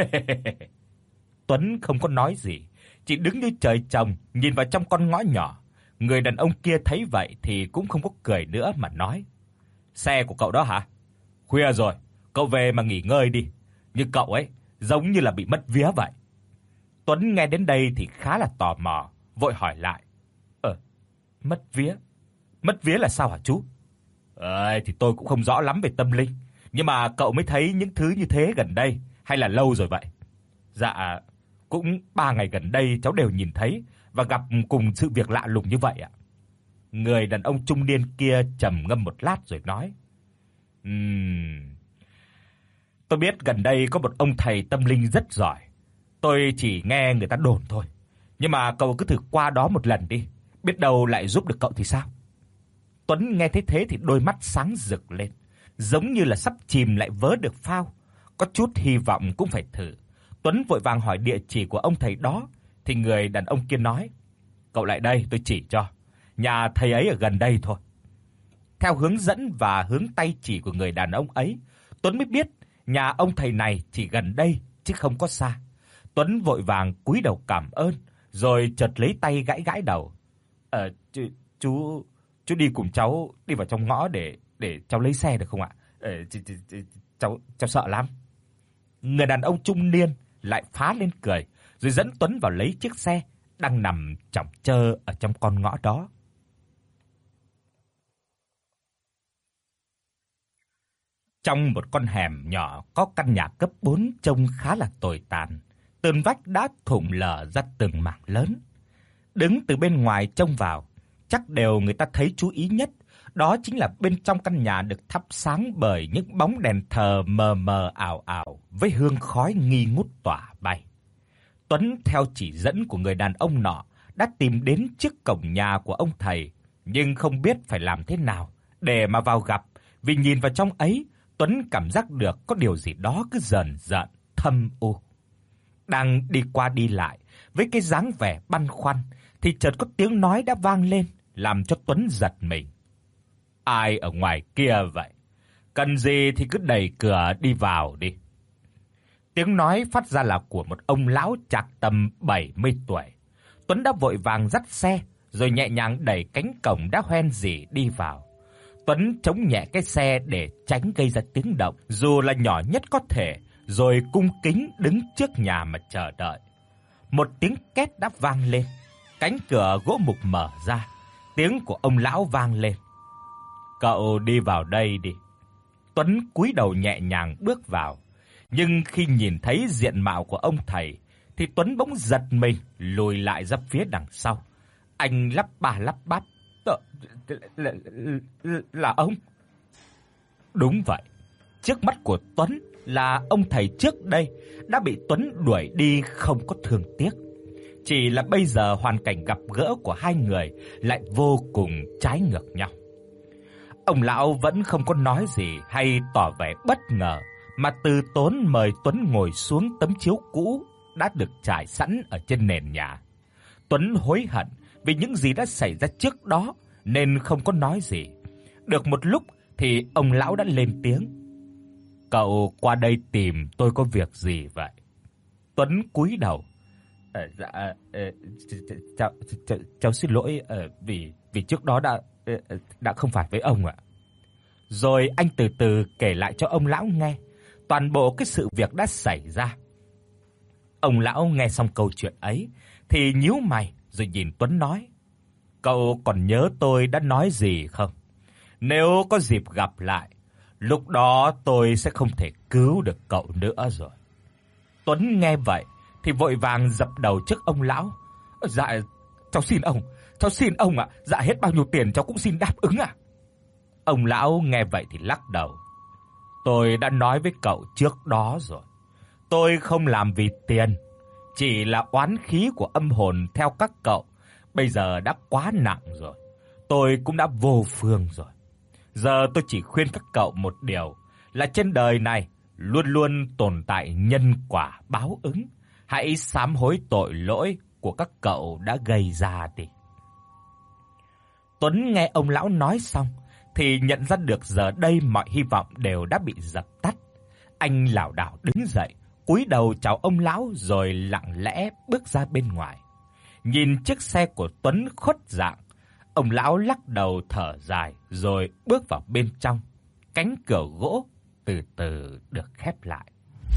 Tuấn không có nói gì, chỉ đứng như trời trồng nhìn vào trong con ngõ nhỏ. Người đàn ông kia thấy vậy thì cũng không có cười nữa mà nói: "Xe của cậu đó hả? Khuya rồi, cậu về mà nghỉ ngơi đi. Như cậu ấy, giống như là bị mất vía vậy." Tuấn nghe đến đây thì khá là tò mò, vội hỏi lại: "Ờ, mất vía? Mất vía là sao hả chú?" "Ờ thì tôi cũng không rõ lắm về tâm linh, nhưng mà cậu mới thấy những thứ như thế gần đây hay là lâu rồi vậy?" "Dạ, cũng ba ngày gần đây cháu đều nhìn thấy và gặp cùng sự việc lạ lùng như vậy ạ." Người đàn ông trung niên kia trầm ngâm một lát rồi nói: "Ừm, tôi biết gần đây có một ông thầy tâm linh rất giỏi. Tôi chỉ nghe người ta đồn thôi. Nhưng mà cậu cứ thử qua đó một lần đi, biết đâu lại giúp được cậu thì sao?" Tuấn nghe thấy thế thì đôi mắt sáng rực lên, giống như là sắp chìm lại vớ được phao, có chút hy vọng cũng phải thử. Tuấn vội vàng hỏi địa chỉ của ông thầy đó, thì người đàn ông kia nói: "Cậu lại đây tôi chỉ cho. Nhà thầy ấy ở gần đây thôi." Theo hướng dẫn và hướng tay chỉ của người đàn ông ấy, Tuấn mới biết nhà ông thầy này chỉ gần đây chứ không có xa. Tuấn vội vàng cúi đầu cảm ơn, rồi chợt lấy tay gãi gãi đầu. "Ờ chú chú chú đi cùng cháu đi vào trong ngõ để để cháu lấy xe được không ạ? Ờ cháu cháu sợ lắm." Người đàn ông trung niên lại phá lên cười, rồi dẫn Tuấn vào lấy chiếc xe đang nằm chỏng chơ ở trong con ngõ đó. Trong một con hẻm nhỏ có căn nhà cấp bốn trông khá là tồi tàn, tường vách đã thủng lở ra từng mảng lớn. Đứng từ bên ngoài trông vào, chắc đều người ta thấy chú ý nhất, đó chính là bên trong căn nhà được thắp sáng bởi những bóng đèn thờ mờ mờ ảo ảo với hương khói nghi ngút tỏa bay. Tuấn theo chỉ dẫn của người đàn ông nọ đã tìm đến trước cổng nhà của ông thầy, nhưng không biết phải làm thế nào để mà vào gặp, vì nhìn vào trong ấy, Tuấn cảm giác được có điều gì đó cứ dần dần thâm u. Đang đi qua đi lại với cái dáng vẻ băn khoăn thì chợt có tiếng nói đã vang lên, làm cho Tuấn giật mình. "Ai ở ngoài kia vậy? Cần gì thì cứ đẩy cửa đi vào đi." Tiếng nói phát ra là của một ông lão chạc tầm bảy mươi tuổi. Tuấn đã vội vàng dắt xe, rồi nhẹ nhàng đẩy cánh cổng đã hoen rỉ đi vào. Tuấn chống nhẹ cái xe để tránh gây ra tiếng động, dù là nhỏ nhất có thể, rồi cung kính đứng trước nhà mà chờ đợi. Một tiếng két đã vang lên, cánh cửa gỗ mục mở ra, tiếng của ông lão vang lên: "Cậu đi vào đây đi." Tuấn cúi đầu nhẹ nhàng bước vào, nhưng khi nhìn thấy diện mạo của ông thầy thì Tuấn bỗng giật mình lùi lại ra phía đằng sau. Anh lắp ba lắp bắp: Là, là, là ông." Đúng vậy, trước mắt của Tuấn là ông thầy trước đây đã bị Tuấn đuổi đi không có thương tiếc. Chỉ là bây giờ hoàn cảnh gặp gỡ của hai người lại vô cùng trái ngược nhau. Ông lão vẫn không có nói gì hay tỏ vẻ bất ngờ, mà từ tốn mời Tuấn ngồi xuống tấm chiếu cũ đã được trải sẵn ở trên nền nhà. Tuấn hối hận vì những gì đã xảy ra trước đó nên không có nói gì. Được một lúc thì ông lão đã lên tiếng: "Cậu qua đây tìm tôi có việc gì vậy?" Tuấn cúi đầu: "Ờ dạ ờ, cháu, cháu cháu xin lỗi ờ vì vì trước đó đã đã không phải với ông ạ." Rồi anh từ từ kể lại cho ông lão nghe toàn bộ cái sự việc đã xảy ra. Ông lão nghe xong câu chuyện ấy thì nhíu mày rồi nhìn Tuấn nói: "Cậu còn nhớ tôi đã nói gì không? Nếu có dịp gặp lại, lúc đó tôi sẽ không thể cứu được cậu nữa rồi." Tuấn nghe vậy thì vội vàng dập đầu trước ông lão: "Dạ cháu xin ông, cháu xin ông ạ, dạ hết bao nhiêu tiền cháu cũng xin đáp ứng ạ." Ông lão nghe vậy thì lắc đầu: "Tôi đã nói với cậu trước đó rồi, tôi không làm vì tiền, chỉ là oán khí của âm hồn theo các cậu bây giờ đã quá nặng rồi, tôi cũng đã vô phương rồi. Giờ tôi chỉ khuyên các cậu một điều là trên đời này luôn luôn tồn tại nhân quả báo ứng, hãy sám hối tội lỗi của các cậu đã gây ra đi." Tuấn nghe ông lão nói xong thì nhận ra được giờ đây mọi hy vọng đều đã bị dập tắt. Anh lảo đảo đứng dậy, cúi đầu chào ông lão rồi lặng lẽ bước ra bên ngoài. Nhìn chiếc xe của Tuấn khuất dạng, ông lão lắc đầu thở dài rồi bước vào bên trong. Cánh cửa gỗ từ từ được khép lại.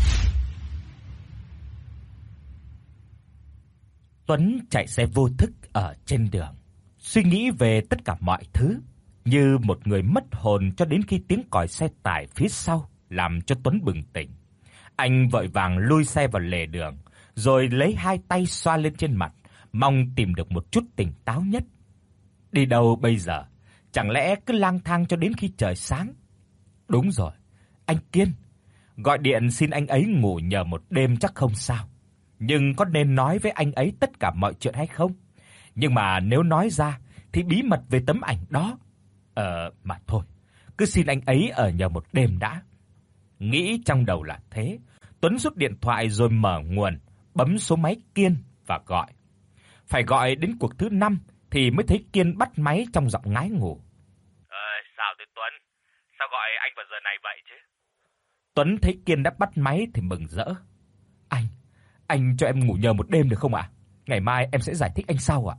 Tuấn chạy xe vô thức ở trên đường, suy nghĩ về tất cả mọi thứ, như một người mất hồn cho đến khi tiếng còi xe tải phía sau làm cho Tuấn bừng tỉnh. Anh vội vàng lui xe vào lề đường, rồi lấy hai tay xoa lên trên mặt, mong tìm được một chút tỉnh táo nhất. Đi đâu bây giờ? Chẳng lẽ cứ lang thang cho đến khi trời sáng? Đúng rồi, anh Kiên. Gọi điện xin anh ấy ngủ nhờ một đêm chắc không sao. Nhưng có nên nói với anh ấy tất cả mọi chuyện hay không? Nhưng mà nếu nói ra thì bí mật về tấm ảnh đó. Ờ mà thôi, cứ xin anh ấy ở nhờ một đêm đã. Nghĩ trong đầu là thế, Tuấn rút điện thoại rồi mở nguồn, bấm số máy Kiên và gọi. Phải gọi đến cuộc thứ năm thì mới thấy Kiên bắt máy trong giọng ngái ngủ. Ờ, sao thế Tuấn? Sao gọi anh vào giờ này vậy chứ? Tuấn thấy Kiên đã bắt máy thì mừng rỡ. Anh, anh cho em ngủ nhờ một đêm được không ạ? Ngày mai em sẽ giải thích anh sau ạ.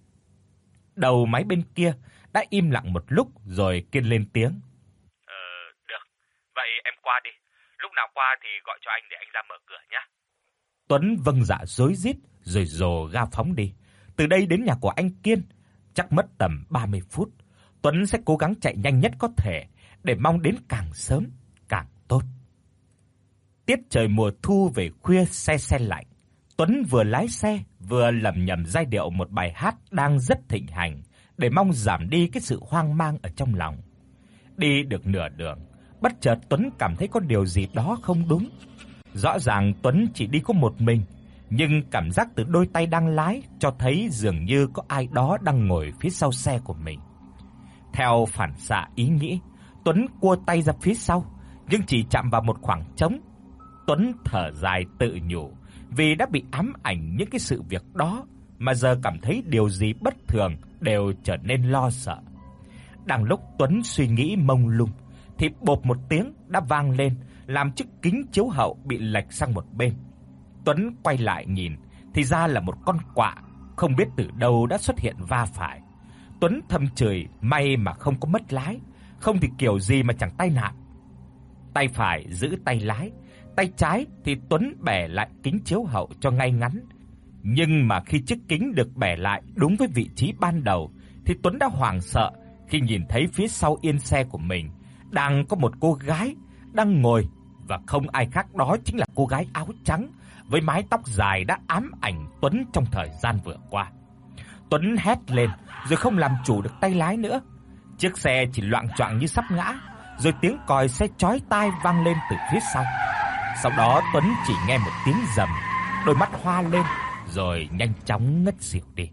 Đầu máy bên kia đã im lặng một lúc rồi Kiên lên tiếng. Ờ, được. Vậy em qua đi. Lúc nào qua thì gọi cho anh để anh ra mở cửa nhé. Tuấn vâng dạ rối rít rồi rồ ga phóng đi. Từ đây đến nhà của anh Kiên chắc mất tầm ba mươi phút. Tuấn sẽ cố gắng chạy nhanh nhất có thể để mong đến càng sớm càng tốt. Tiết trời mùa thu về khuya se se lạnh. Tuấn vừa lái xe vừa lẩm nhẩm giai điệu một bài hát đang rất thịnh hành để mong giảm đi cái sự hoang mang ở trong lòng. Đi được nửa đường, bất chợt Tuấn cảm thấy có điều gì đó không đúng. Rõ ràng Tuấn chỉ đi có một mình, nhưng cảm giác từ đôi tay đang lái cho thấy dường như có ai đó đang ngồi phía sau xe của mình. Theo phản xạ ý nghĩ, Tuấn cua tay ra phía sau, nhưng chỉ chạm vào một khoảng trống. Tuấn thở dài tự nhủ, vì đã bị ám ảnh những cái sự việc đó mà giờ cảm thấy điều gì bất thường đều trở nên lo sợ. Đang lúc Tuấn suy nghĩ mông lung thì bộp một tiếng đã vang lên, làm chiếc kính chiếu hậu bị lệch sang một bên. Tuấn quay lại nhìn thì ra là một con quạ không biết từ đâu đã xuất hiện va phải. Tuấn thầm chửi may mà không có mất lái, không thì kiểu gì mà chẳng tai nạn. Tay phải giữ tay lái, tay trái thì Tuấn bẻ lại kính chiếu hậu cho ngay ngắn. Nhưng mà khi chiếc kính được bẻ lại đúng với vị trí ban đầu thì Tuấn đã hoảng sợ khi nhìn thấy phía sau yên xe của mình đang có một cô gái đang ngồi, và không ai khác đó chính là cô gái áo trắng với mái tóc dài đã ám ảnh Tuấn trong thời gian vừa qua. Tuấn hét lên rồi không làm chủ được tay lái nữa. Chiếc xe chỉ loạng choạng như sắp ngã, rồi tiếng còi xe chói tai vang lên từ phía sau. Sau đó Tuấn chỉ nghe một tiếng rầm, đôi mắt hoa lên rồi nhanh chóng ngất xỉu đi.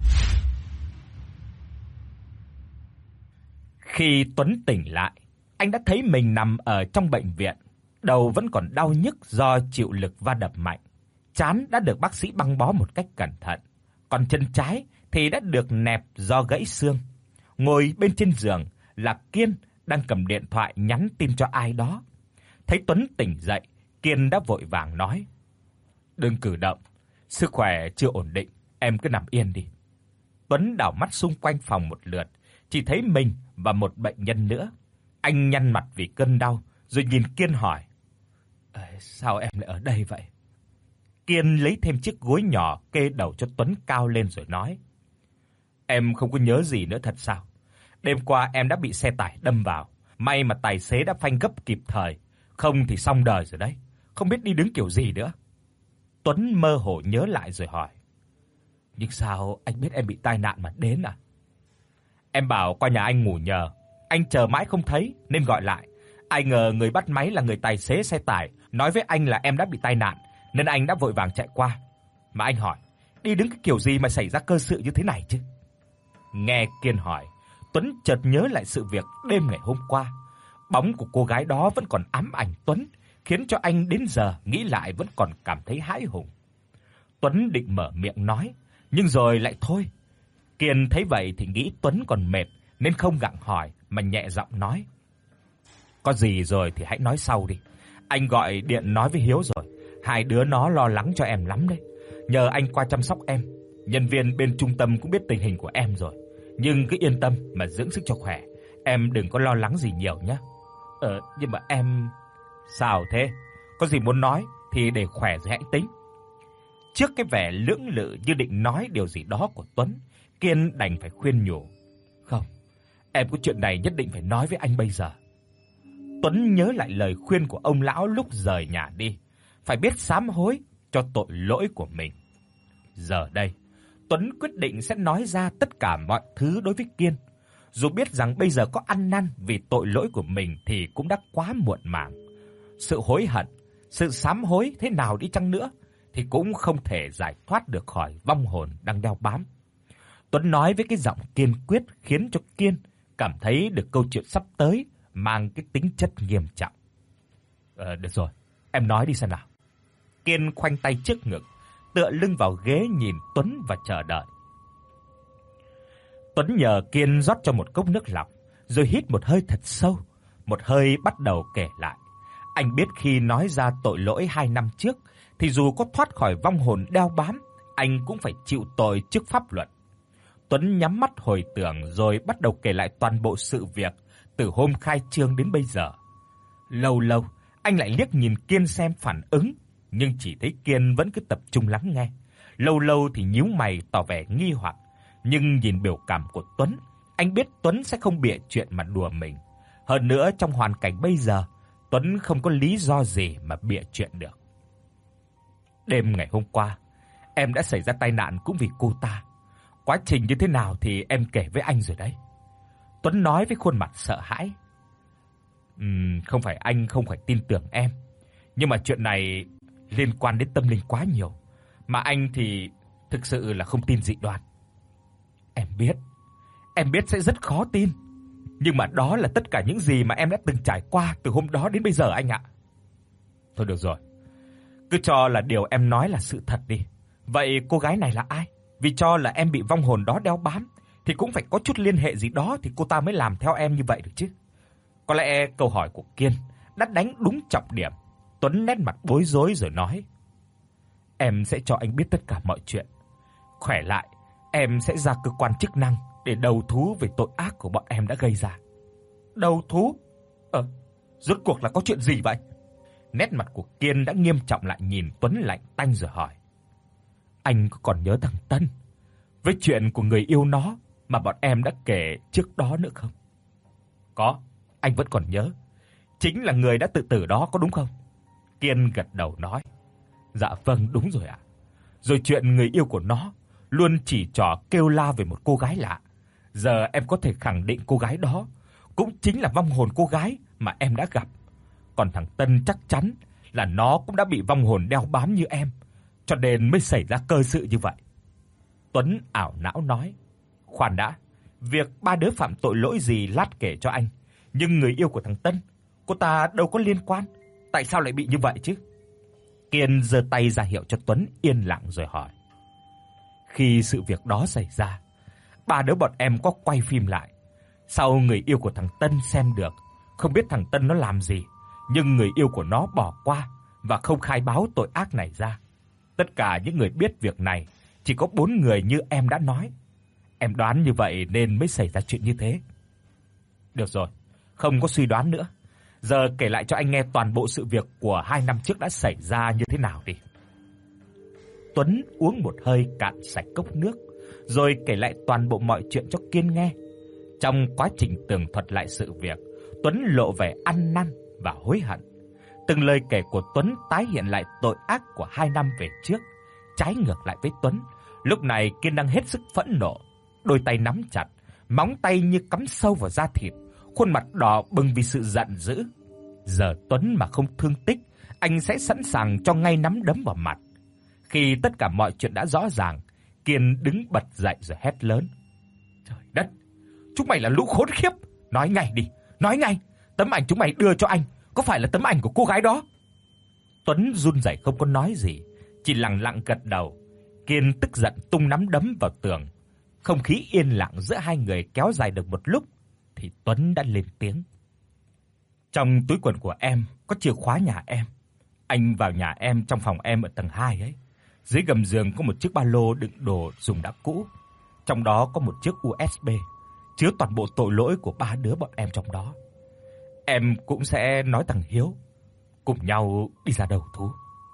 Khi Tuấn tỉnh lại, anh đã thấy mình nằm ở trong bệnh viện, đầu vẫn còn đau nhức do chịu lực va đập mạnh. Trán đã được bác sĩ băng bó một cách cẩn thận, còn chân trái thì đã được nẹp do gãy xương. Ngồi bên trên giường là Kiên đang cầm điện thoại nhắn tin cho ai đó. Thấy Tuấn tỉnh dậy, Kiên đã vội vàng nói: "Đừng cử động, sức khỏe chưa ổn định, em cứ nằm yên đi." Tuấn đảo mắt xung quanh phòng một lượt, chỉ thấy mình và một bệnh nhân nữa. Anh nhăn mặt vì cơn đau, rồi nhìn Kiên hỏi: "Sao em lại ở đây vậy?" Kiên lấy thêm chiếc gối nhỏ kê đầu cho Tuấn cao lên rồi nói: "Em không có nhớ gì nữa thật sao? Đêm qua em đã bị xe tải đâm vào, may mà tài xế đã phanh gấp kịp thời, không thì xong đời rồi đấy, không biết đi đứng kiểu gì nữa." Tuấn mơ hồ nhớ lại rồi hỏi: "Nhưng sao anh biết em bị tai nạn mà đến à?" "Em bảo qua nhà anh ngủ nhờ, anh chờ mãi không thấy nên gọi lại. Ai ngờ người bắt máy là người tài xế xe tải, nói với anh là em đã bị tai nạn nên anh đã vội vàng chạy qua. Mà anh hỏi, đi đứng cái kiểu gì mà xảy ra cơ sự như thế này chứ?" Nghe Kiên hỏi, Tuấn chợt nhớ lại sự việc đêm ngày hôm qua. Bóng của cô gái đó vẫn còn ám ảnh Tuấn, khiến cho anh đến giờ nghĩ lại vẫn còn cảm thấy hãi hùng. Tuấn định mở miệng nói, nhưng rồi lại thôi. Kiên thấy vậy thì nghĩ Tuấn còn mệt nên không gặng hỏi mà nhẹ giọng nói: "Có gì rồi thì hãy nói sau đi. Anh gọi điện nói với Hiếu rồi, hai đứa nó lo lắng cho em lắm đấy. Nhờ anh qua chăm sóc em. Nhân viên bên trung tâm cũng biết tình hình của em rồi, nhưng cứ yên tâm mà dưỡng sức cho khỏe, em đừng có lo lắng gì nhiều nhé." "Ờ nhưng mà em..." "Sao thế? Có gì muốn nói thì để khỏe rồi hãy tính." Trước cái vẻ lưỡng lự như định nói điều gì đó của Tuấn, Kiên đành phải khuyên nhủ: "Không, em có chuyện này nhất định phải nói với anh bây giờ." Tuấn nhớ lại lời khuyên của ông lão lúc rời nhà đi, phải biết sám hối cho tội lỗi của mình. Giờ đây, Tuấn quyết định sẽ nói ra tất cả mọi thứ đối với Kiên. Dù biết rằng bây giờ có ăn năn vì tội lỗi của mình thì cũng đã quá muộn màng. Sự hối hận, sự sám hối thế nào đi chăng nữa thì cũng không thể giải thoát được khỏi vong hồn đang đeo bám. Tuấn nói với cái giọng kiên quyết khiến cho Kiên cảm thấy được câu chuyện sắp tới mang cái tính chất nghiêm trọng. "Ờ được rồi, em nói đi xem nào." Kiên khoanh tay trước ngực, tựa lưng vào ghế nhìn Tuấn và chờ đợi. Tuấn nhờ Kiên rót cho một cốc nước lọc, rồi hít một hơi thật sâu, một hơi bắt đầu kể lại. Anh biết khi nói ra tội lỗi hai năm trước thì dù có thoát khỏi vong hồn đeo bám, anh cũng phải chịu tội trước pháp luật. Tuấn nhắm mắt hồi tưởng rồi bắt đầu kể lại toàn bộ sự việc từ hôm khai trương đến bây giờ. Lâu lâu, anh lại liếc nhìn Kiên xem phản ứng, nhưng chỉ thấy Kiên vẫn cứ tập trung lắng nghe. Lâu lâu thì nhíu mày tỏ vẻ nghi hoặc, nhưng nhìn biểu cảm của Tuấn, anh biết Tuấn sẽ không bịa chuyện mà đùa mình. Hơn nữa trong hoàn cảnh bây giờ, Tuấn không có lý do gì mà bịa chuyện được. "Đêm ngày hôm qua, em đã xảy ra tai nạn cũng vì cô ta. Quá trình như thế nào thì em kể với anh rồi đấy." Tuấn nói với khuôn mặt sợ hãi. Ừm, không phải anh không phải tin tưởng em, nhưng mà chuyện này liên quan đến tâm linh quá nhiều, mà anh thì thực sự là không tin dị đoan." "Em biết, em biết sẽ rất khó tin, nhưng mà đó là tất cả những gì mà em đã từng trải qua từ hôm đó đến bây giờ anh ạ." "Thôi được rồi, cứ cho là điều em nói là sự thật đi. Vậy cô gái này là ai? Vì cho là em bị vong hồn đó đeo bám thì cũng phải có chút liên hệ gì đó thì cô ta mới làm theo em như vậy được chứ." Có lẽ câu hỏi của Kiên đã đánh đúng trọng điểm. Tuấn nét mặt bối rối rồi nói: "Em sẽ cho anh biết tất cả mọi chuyện. Khỏe lại, em sẽ ra cơ quan chức năng để đầu thú về tội ác của bọn em đã gây ra." "Đầu thú? Ờ, rốt cuộc là có chuyện gì vậy?" Nét mặt của Kiên đã nghiêm trọng lại nhìn Tuấn lạnh tanh rồi hỏi: "Anh có còn nhớ thằng Tân với chuyện của người yêu nó mà bọn em đã kể trước đó nữa không?" "Có, anh vẫn còn nhớ. Chính là người đã tự tử đó có đúng không?" Kiên gật đầu nói: "Dạ vâng, đúng rồi ạ. Rồi chuyện người yêu của nó luôn chỉ trỏ kêu la về một cô gái lạ. Giờ em có thể khẳng định cô gái đó cũng chính là vong hồn cô gái mà em đã gặp. Còn thằng Tân chắc chắn là nó cũng đã bị vong hồn đeo bám như em, cho nên mới xảy ra cơ sự như vậy." Tuấn ảo não nói: "Khoan đã, việc ba đứa phạm tội lỗi gì lát kể cho anh, nhưng người yêu của thằng Tân, cô ta đâu có liên quan, tại sao lại bị như vậy chứ?" Kiên giơ tay ra hiệu cho Tuấn yên lặng rồi hỏi: "Khi sự việc đó xảy ra, ba đứa bọn em có quay phim lại. Sau người yêu của thằng Tân xem được, không biết thằng Tân nó làm gì, nhưng người yêu của nó bỏ qua và không khai báo tội ác này ra. Tất cả những người biết việc này chỉ có bốn người như em đã nói. Em đoán như vậy nên mới xảy ra chuyện như thế." "Được rồi, không có suy đoán nữa. Giờ kể lại cho anh nghe toàn bộ sự việc của hai năm trước đã xảy ra như thế nào đi." Tuấn uống một hơi cạn sạch cốc nước, rồi kể lại toàn bộ mọi chuyện cho Kiên nghe. Trong quá trình tường thuật lại sự việc, Tuấn lộ vẻ ăn năn và hối hận. Từng lời kể của Tuấn tái hiện lại tội ác của hai năm về trước, trái ngược lại với Tuấn. Lúc này Kiên đang hết sức phẫn nộ, đôi tay nắm chặt, móng tay như cắm sâu vào da thịt, khuôn mặt đỏ bừng vì sự giận dữ. Giờ Tuấn mà không thương tích, anh sẽ sẵn sàng cho ngay nắm đấm vào mặt. Khi tất cả mọi chuyện đã rõ ràng, Kiên đứng bật dậy rồi hét lớn: "Trời đất, chúng mày là lũ khốn khiếp, nói ngay đi, nói ngay, tấm ảnh chúng mày đưa cho anh có phải là tấm ảnh của cô gái đó?" Tuấn run rẩy không có nói gì, chỉ lặng lặng gật đầu. Kiên tức giận tung nắm đấm vào tường. Không khí yên lặng giữa hai người kéo dài được một lúc thì Tuấn đã lên tiếng. Trong túi quần của em có chìa khóa nhà em. Anh vào nhà em trong phòng em ở tầng hai ấy. Dưới gầm giường có một chiếc ba lô đựng đồ dùng đã cũ. Trong đó có một chiếc u ét bê chứa toàn bộ tội lỗi của ba đứa bọn em trong đó. Em cũng sẽ nói thằng Hiếu cùng nhau đi ra đầu thú.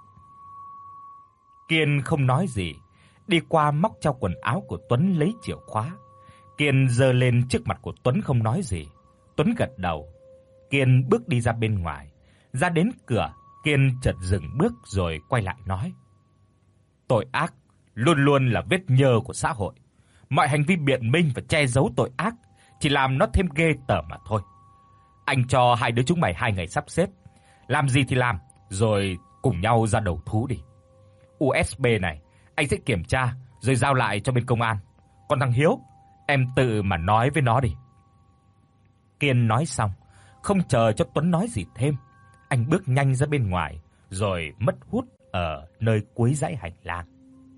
Kiên không nói gì, đi qua móc trong quần áo của Tuấn lấy chìa khóa. Kiên giơ lên trước mặt của Tuấn không nói gì. Tuấn gật đầu. Kiên bước đi ra bên ngoài. Ra đến cửa, Kiên chợt dừng bước rồi quay lại nói: Tội ác luôn luôn là vết nhơ của xã hội. Mọi hành vi biện minh và che giấu tội ác chỉ làm nó thêm ghê tởm mà thôi. Anh cho hai đứa chúng mày hai ngày sắp xếp, làm gì thì làm, rồi cùng nhau ra đầu thú đi. u ét bê này anh sẽ kiểm tra rồi giao lại cho bên công an. Còn thằng Hiếu, em tự mà nói với nó đi. Kiên nói xong, không chờ cho Tuấn nói gì thêm, anh bước nhanh ra bên ngoài rồi mất hút ở nơi cuối dãy hành lang.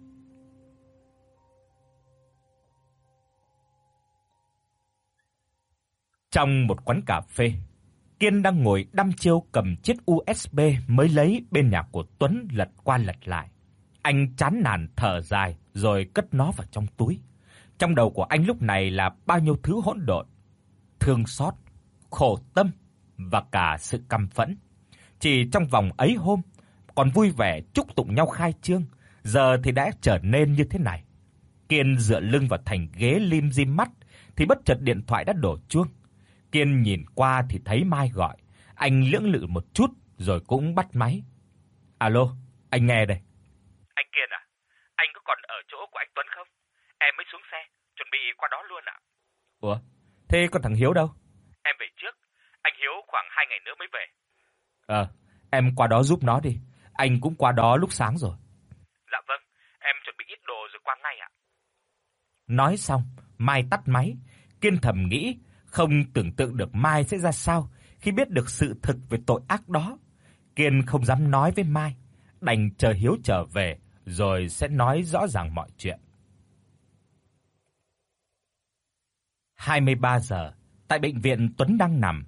Trong một quán cà phê, Kiên đang ngồi đăm chiêu cầm chiếc u ét bê mới lấy bên nhà của Tuấn lật qua lật lại. Anh chán nản thở dài rồi cất nó vào trong túi. Trong đầu của anh lúc này là bao nhiêu thứ hỗn độn, thương xót, khổ tâm và cả sự căm phẫn. Chỉ trong vòng ấy hôm còn vui vẻ chúc tụng nhau khai trương, giờ thì đã trở nên như thế này. Kiên dựa lưng vào thành ghế lim dim mắt thì bất chợt điện thoại đã đổ chuông. Kiên nhìn qua thì thấy Mai gọi. Anh lưỡng lự một chút rồi cũng bắt máy. Alo, anh nghe đây. Anh Kiên à, anh có còn ở chỗ của anh Tuấn không? Em mới xuống xe, chuẩn bị qua đó luôn ạ. Ủa, thế còn thằng Hiếu đâu? Em về trước, anh Hiếu khoảng hai ngày nữa mới về. Ờ, em qua đó giúp nó đi. Anh cũng qua đó lúc sáng rồi. Dạ vâng, em chuẩn bị ít đồ rồi qua ngay ạ. Nói xong, Mai tắt máy. Kiên thầm nghĩ không tưởng tượng được Mai sẽ ra sao khi biết được sự thực về tội ác đó. Kiên không dám nói với Mai, đành chờ Hiếu trở về rồi sẽ nói rõ ràng mọi chuyện. hai mươi ba giờ, tại bệnh viện Tuấn đang nằm.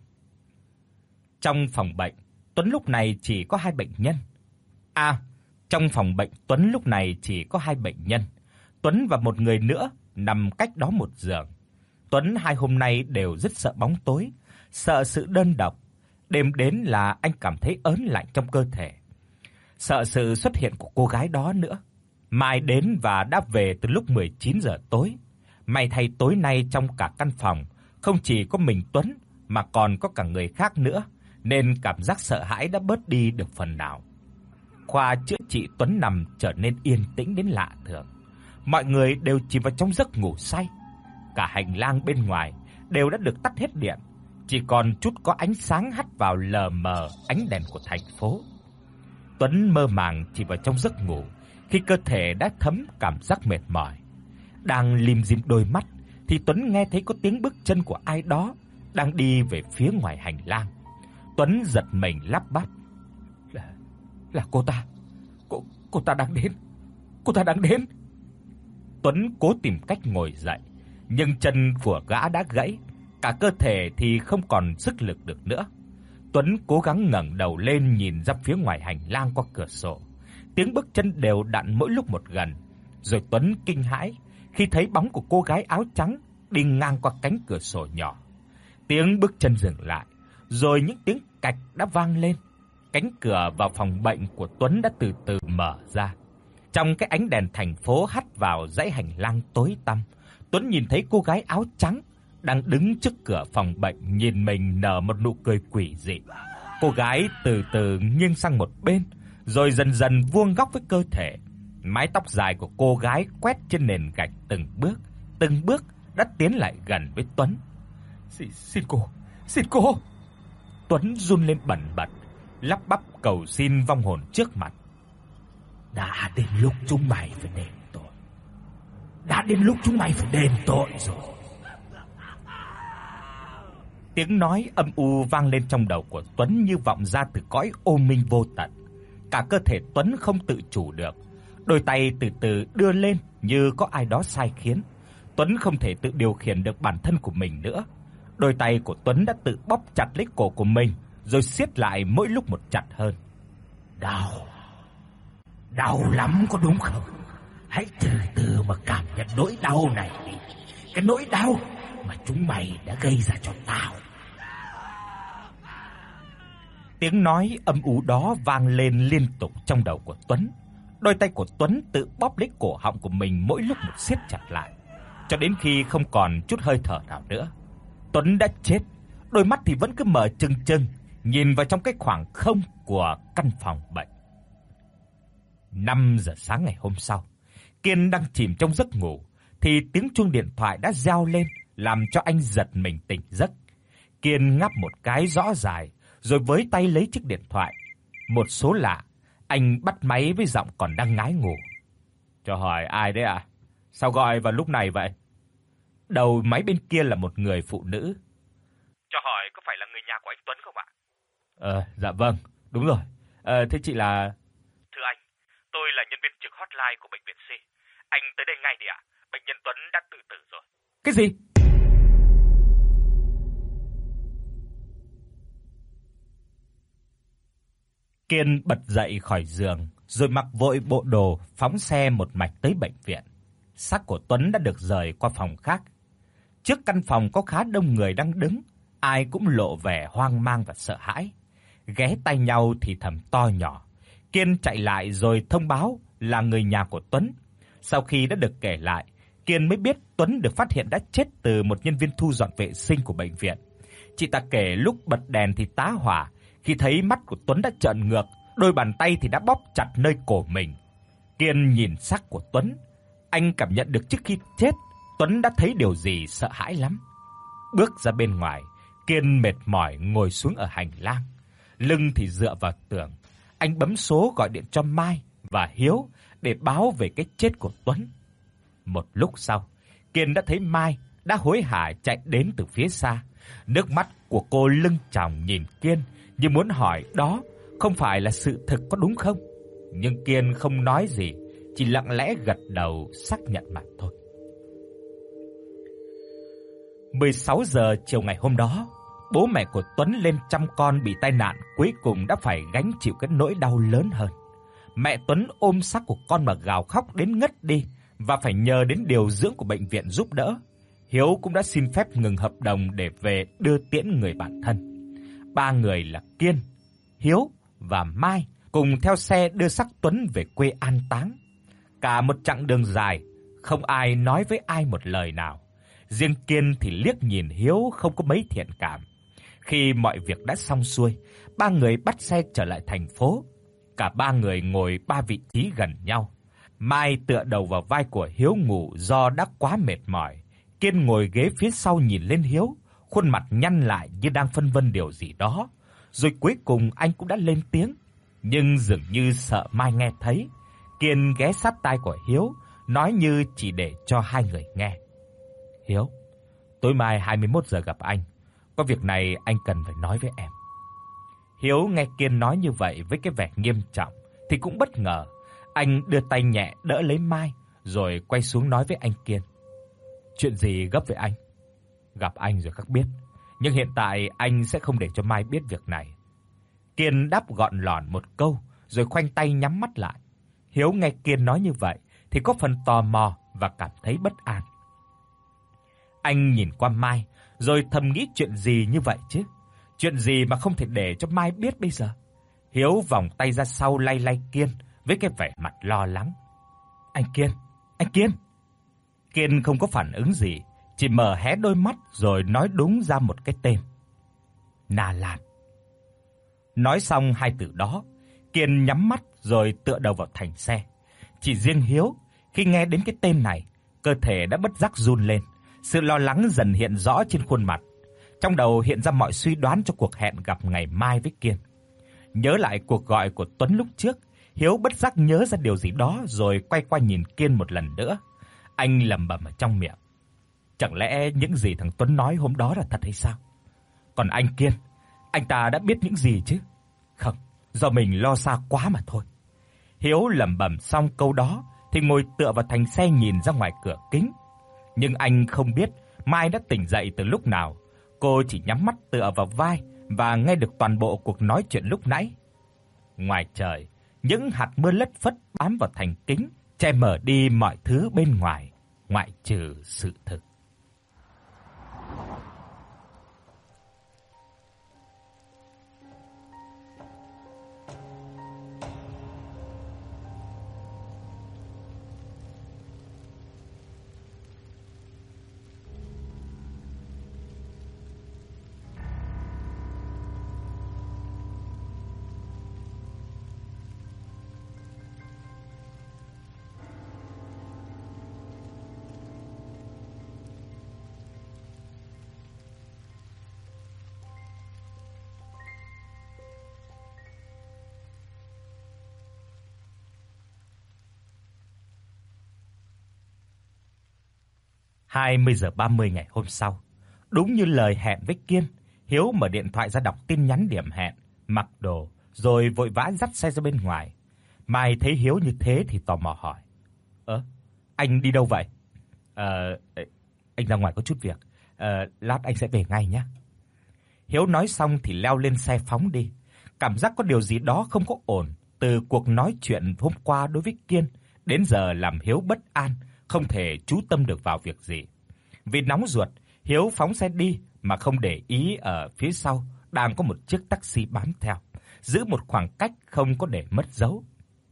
Trong phòng bệnh, Tuấn lúc này chỉ có hai bệnh nhân. À, trong phòng bệnh Tuấn lúc này chỉ có hai bệnh nhân. Tuấn và một người nữa nằm cách đó một giường. Tuấn hai hôm nay đều rất sợ bóng tối, sợ sự đơn độc. Đêm đến là anh cảm thấy ớn lạnh trong cơ thể. Sợ sự xuất hiện của cô gái đó nữa. Mai đến và đã về từ lúc mười chín giờ tối. May thay tối nay trong cả căn phòng không chỉ có mình Tuấn mà còn có cả người khác nữa, nên cảm giác sợ hãi đã bớt đi được phần nào. Khoa chữa trị Tuấn nằm trở nên yên tĩnh đến lạ thường. Mọi người đều chìm vào trong giấc ngủ say. Cả hành lang bên ngoài đều đã được tắt hết điện, chỉ còn chút có ánh sáng hắt vào lờ mờ ánh đèn của thành phố. Tuấn mơ màng chìm vào trong giấc ngủ khi cơ thể đã thấm cảm giác mệt mỏi. Đang lim dim đôi mắt thì Tuấn nghe thấy có tiếng bước chân của ai đó đang đi về phía ngoài hành lang. Tuấn giật mình lắp bắp. Là là cô ta. Cô cô ta đang đến. Cô ta đang đến. Tuấn cố tìm cách ngồi dậy, nhưng chân của gã đã gãy, cả cơ thể thì không còn sức lực được nữa. Tuấn cố gắng ngẩng đầu lên nhìn ra phía ngoài hành lang qua cửa sổ. Tiếng bước chân đều đặn mỗi lúc một gần, rồi Tuấn kinh hãi khi thấy bóng của cô gái áo trắng đi ngang qua cánh cửa sổ nhỏ. Tiếng bước chân dừng lại, rồi những tiếng cạch đã vang lên. Cánh cửa vào phòng bệnh của Tuấn đã từ từ mở ra. Trong cái ánh đèn thành phố hắt vào dãy hành lang tối tăm, Tuấn nhìn thấy cô gái áo trắng đang đứng trước cửa phòng bệnh nhìn mình nở một nụ cười quỷ dị. Cô gái từ từ nghiêng sang một bên, rồi dần dần vuông góc với cơ thể. Mái tóc dài của cô gái quét trên nền gạch từng bước, từng bước đã tiến lại gần với Tuấn. "Xin xin cô, xin cô." Tuấn run lên bần bật, lắp bắp cầu xin vong hồn trước mặt. "Đã đến lúc chúng mày phải đền tội. Đã đến lúc chúng mày phải đền tội rồi." Tiếng nói âm u vang lên trong đầu của Tuấn như vọng ra từ cõi ô minh vô tận. Cả cơ thể Tuấn không tự chủ được, đôi tay từ từ đưa lên như có ai đó sai khiến. Tuấn không thể tự điều khiển được bản thân của mình nữa. Đôi tay của Tuấn đã tự bóp chặt lấy cổ của mình, rồi siết lại mỗi lúc một chặt hơn. Đau. Đau lắm có đúng không? Hãy từ từ mà cảm nhận nỗi đau này đi. Cái nỗi đau mà chúng mày đã gây ra cho tao. Tiếng nói âm u đó vang lên liên tục trong đầu của Tuấn. Đôi tay của Tuấn tự bóp lấy cổ họng của mình mỗi lúc một siết chặt lại, cho đến khi không còn chút hơi thở nào nữa. Tuấn đã chết, đôi mắt thì vẫn cứ mở trừng trừng, nhìn vào trong cái khoảng không của căn phòng bệnh. năm giờ sáng ngày hôm sau, Kiên đang chìm trong giấc ngủ thì tiếng chuông điện thoại đã reo lên, làm cho anh giật mình tỉnh giấc. Kiên ngáp một cái rõ dài, rồi với tay lấy chiếc điện thoại. Một số lạ, anh bắt máy với giọng còn đang ngái ngủ. "Cho hỏi ai đấy ạ? À? Sao gọi vào lúc này vậy?" Đầu máy bên kia là một người phụ nữ. "Cho hỏi có phải là người nhà của anh Tuấn không ạ?" "Ờ, dạ vâng, đúng rồi. Ờ, thế chị là..." "Thưa anh, tôi là nhân viên trực hotline của bệnh viện C. Anh tới đây ngay đi ạ. Bệnh nhân Tuấn đã tự tử rồi." "Cái gì?" Kiên bật dậy khỏi giường, rồi mặc vội bộ đồ, phóng xe một mạch tới bệnh viện. Xác của Tuấn đã được rời qua phòng khác. Trước căn phòng có khá đông người đang đứng, ai cũng lộ vẻ hoang mang và sợ hãi, ghé tai nhau thì thầm to nhỏ. Kiên chạy lại rồi thông báo là người nhà của Tuấn. Sau khi đã được kể lại, Kiên mới biết Tuấn được phát hiện đã chết từ một nhân viên thu dọn vệ sinh của bệnh viện. Chị ta kể lúc bật đèn thì tá hỏa, khi thấy mắt của Tuấn đã trợn ngược, đôi bàn tay thì đã bóp chặt nơi cổ mình. Kiên nhìn xác của Tuấn, anh cảm nhận được trước khi chết, Tuấn đã thấy điều gì sợ hãi lắm. Bước ra bên ngoài, Kiên mệt mỏi ngồi xuống ở hành lang, lưng thì dựa vào tường. Anh bấm số gọi điện cho Mai và Hiếu để báo về cái chết của Tuấn. Một lúc sau, Kiên đã thấy Mai đã hối hả chạy đến từ phía xa. Nước mắt của cô lưng tròng nhìn Kiên như muốn hỏi đó không phải là sự thực có đúng không? Nhưng Kiên không nói gì, chỉ lặng lẽ gật đầu xác nhận mà thôi. mười sáu giờ chiều ngày hôm đó, bố mẹ của Tuấn lên chăm con bị tai nạn cuối cùng đã phải gánh chịu cái nỗi đau lớn hơn. Mẹ Tuấn ôm xác của con mà gào khóc đến ngất đi và phải nhờ đến điều dưỡng của bệnh viện giúp đỡ. Hiếu cũng đã xin phép ngừng hợp đồng để về đưa tiễn người bạn thân. Ba người là Kiên, Hiếu và Mai cùng theo xe đưa xác Tuấn về quê an táng. Cả một chặng đường dài, không ai nói với ai một lời nào. Riêng Kiên thì liếc nhìn Hiếu không có mấy thiện cảm. Khi mọi việc đã xong xuôi, ba người bắt xe trở lại thành phố. Cả ba người ngồi ba vị trí gần nhau. Mai tựa đầu vào vai của Hiếu ngủ do đã quá mệt mỏi. Kiên ngồi ghế phía sau nhìn lên Hiếu, khuôn mặt nhăn lại như đang phân vân điều gì đó. Rồi cuối cùng anh cũng đã lên tiếng, nhưng dường như sợ Mai nghe thấy. Kiên ghé sát tai của Hiếu, nói như chỉ để cho hai người nghe. "Hiếu, tối mai hai mươi mốt giờ gặp anh. Có việc này anh cần phải nói với em." Hiếu nghe Kiên nói như vậy với cái vẻ nghiêm trọng thì cũng bất ngờ. Anh đưa tay nhẹ đỡ lấy Mai rồi quay xuống nói với anh Kiên. "Chuyện gì gấp với anh? Gặp anh rồi khắc biết, nhưng hiện tại anh sẽ không để cho Mai biết việc này." Kiên đáp gọn lỏn một câu rồi khoanh tay nhắm mắt lại. Hiếu nghe Kiên nói như vậy thì có phần tò mò và cảm thấy bất an. Anh nhìn qua Mai rồi thầm nghĩ chuyện gì như vậy chứ? Chuyện gì mà không thể để cho Mai biết bây giờ? Hiếu vòng tay ra sau lay lay Kiên với cái vẻ mặt lo lắng. "Anh Kiên, anh Kiên." Kiên không có phản ứng gì, chỉ mở hé đôi mắt rồi nói đúng ra một cái tên. Na Lan. Nói xong hai từ đó, Kiên nhắm mắt rồi tựa đầu vào thành xe. Chỉ riêng Hiếu, khi nghe đến cái tên này, cơ thể đã bất giác run lên, sự lo lắng dần hiện rõ trên khuôn mặt. Trong đầu hiện ra mọi suy đoán cho cuộc hẹn gặp ngày mai với Kiên. Nhớ lại cuộc gọi của Tuấn lúc trước, Hiếu bất giác nhớ ra điều gì đó rồi quay qua nhìn Kiên một lần nữa. Anh lẩm bẩm ở trong miệng, chẳng lẽ những gì thằng Tuấn nói hôm đó là thật hay sao? Còn anh Kiên, anh ta đã biết những gì chứ? Không, do mình lo xa quá mà thôi. Hiếu lẩm bẩm xong câu đó thì ngồi tựa vào thành xe nhìn ra ngoài cửa kính. Nhưng anh không biết Mai đã tỉnh dậy từ lúc nào. Cô chỉ nhắm mắt tựa vào vai và nghe được toàn bộ cuộc nói chuyện lúc nãy. Ngoài trời, những hạt mưa lất phất bám vào thành kính, che mờ đi mọi thứ bên ngoài, ngoại trừ sự thực. hai mươi giờ ba mươi ngày hôm sau, đúng như lời hẹn với Kiên, Hiếu mở điện thoại ra đọc tin nhắn điểm hẹn, mặc đồ rồi vội vã dắt xe ra bên ngoài. Mai thấy Hiếu như thế thì tò mò hỏi: "Ơ, anh đi đâu vậy?" "Ờ, anh ra ngoài có chút việc. Ờ, lát anh sẽ về ngay nhé." Hiếu nói xong thì leo lên xe phóng đi. Cảm giác có điều gì đó không có ổn từ cuộc nói chuyện hôm qua đối với Kiên đến giờ làm Hiếu bất an, không thể chú tâm được vào việc gì. Vì nóng ruột, Hiếu phóng xe đi mà không để ý ở phía sau đang có một chiếc taxi bám theo, giữ một khoảng cách không có để mất dấu.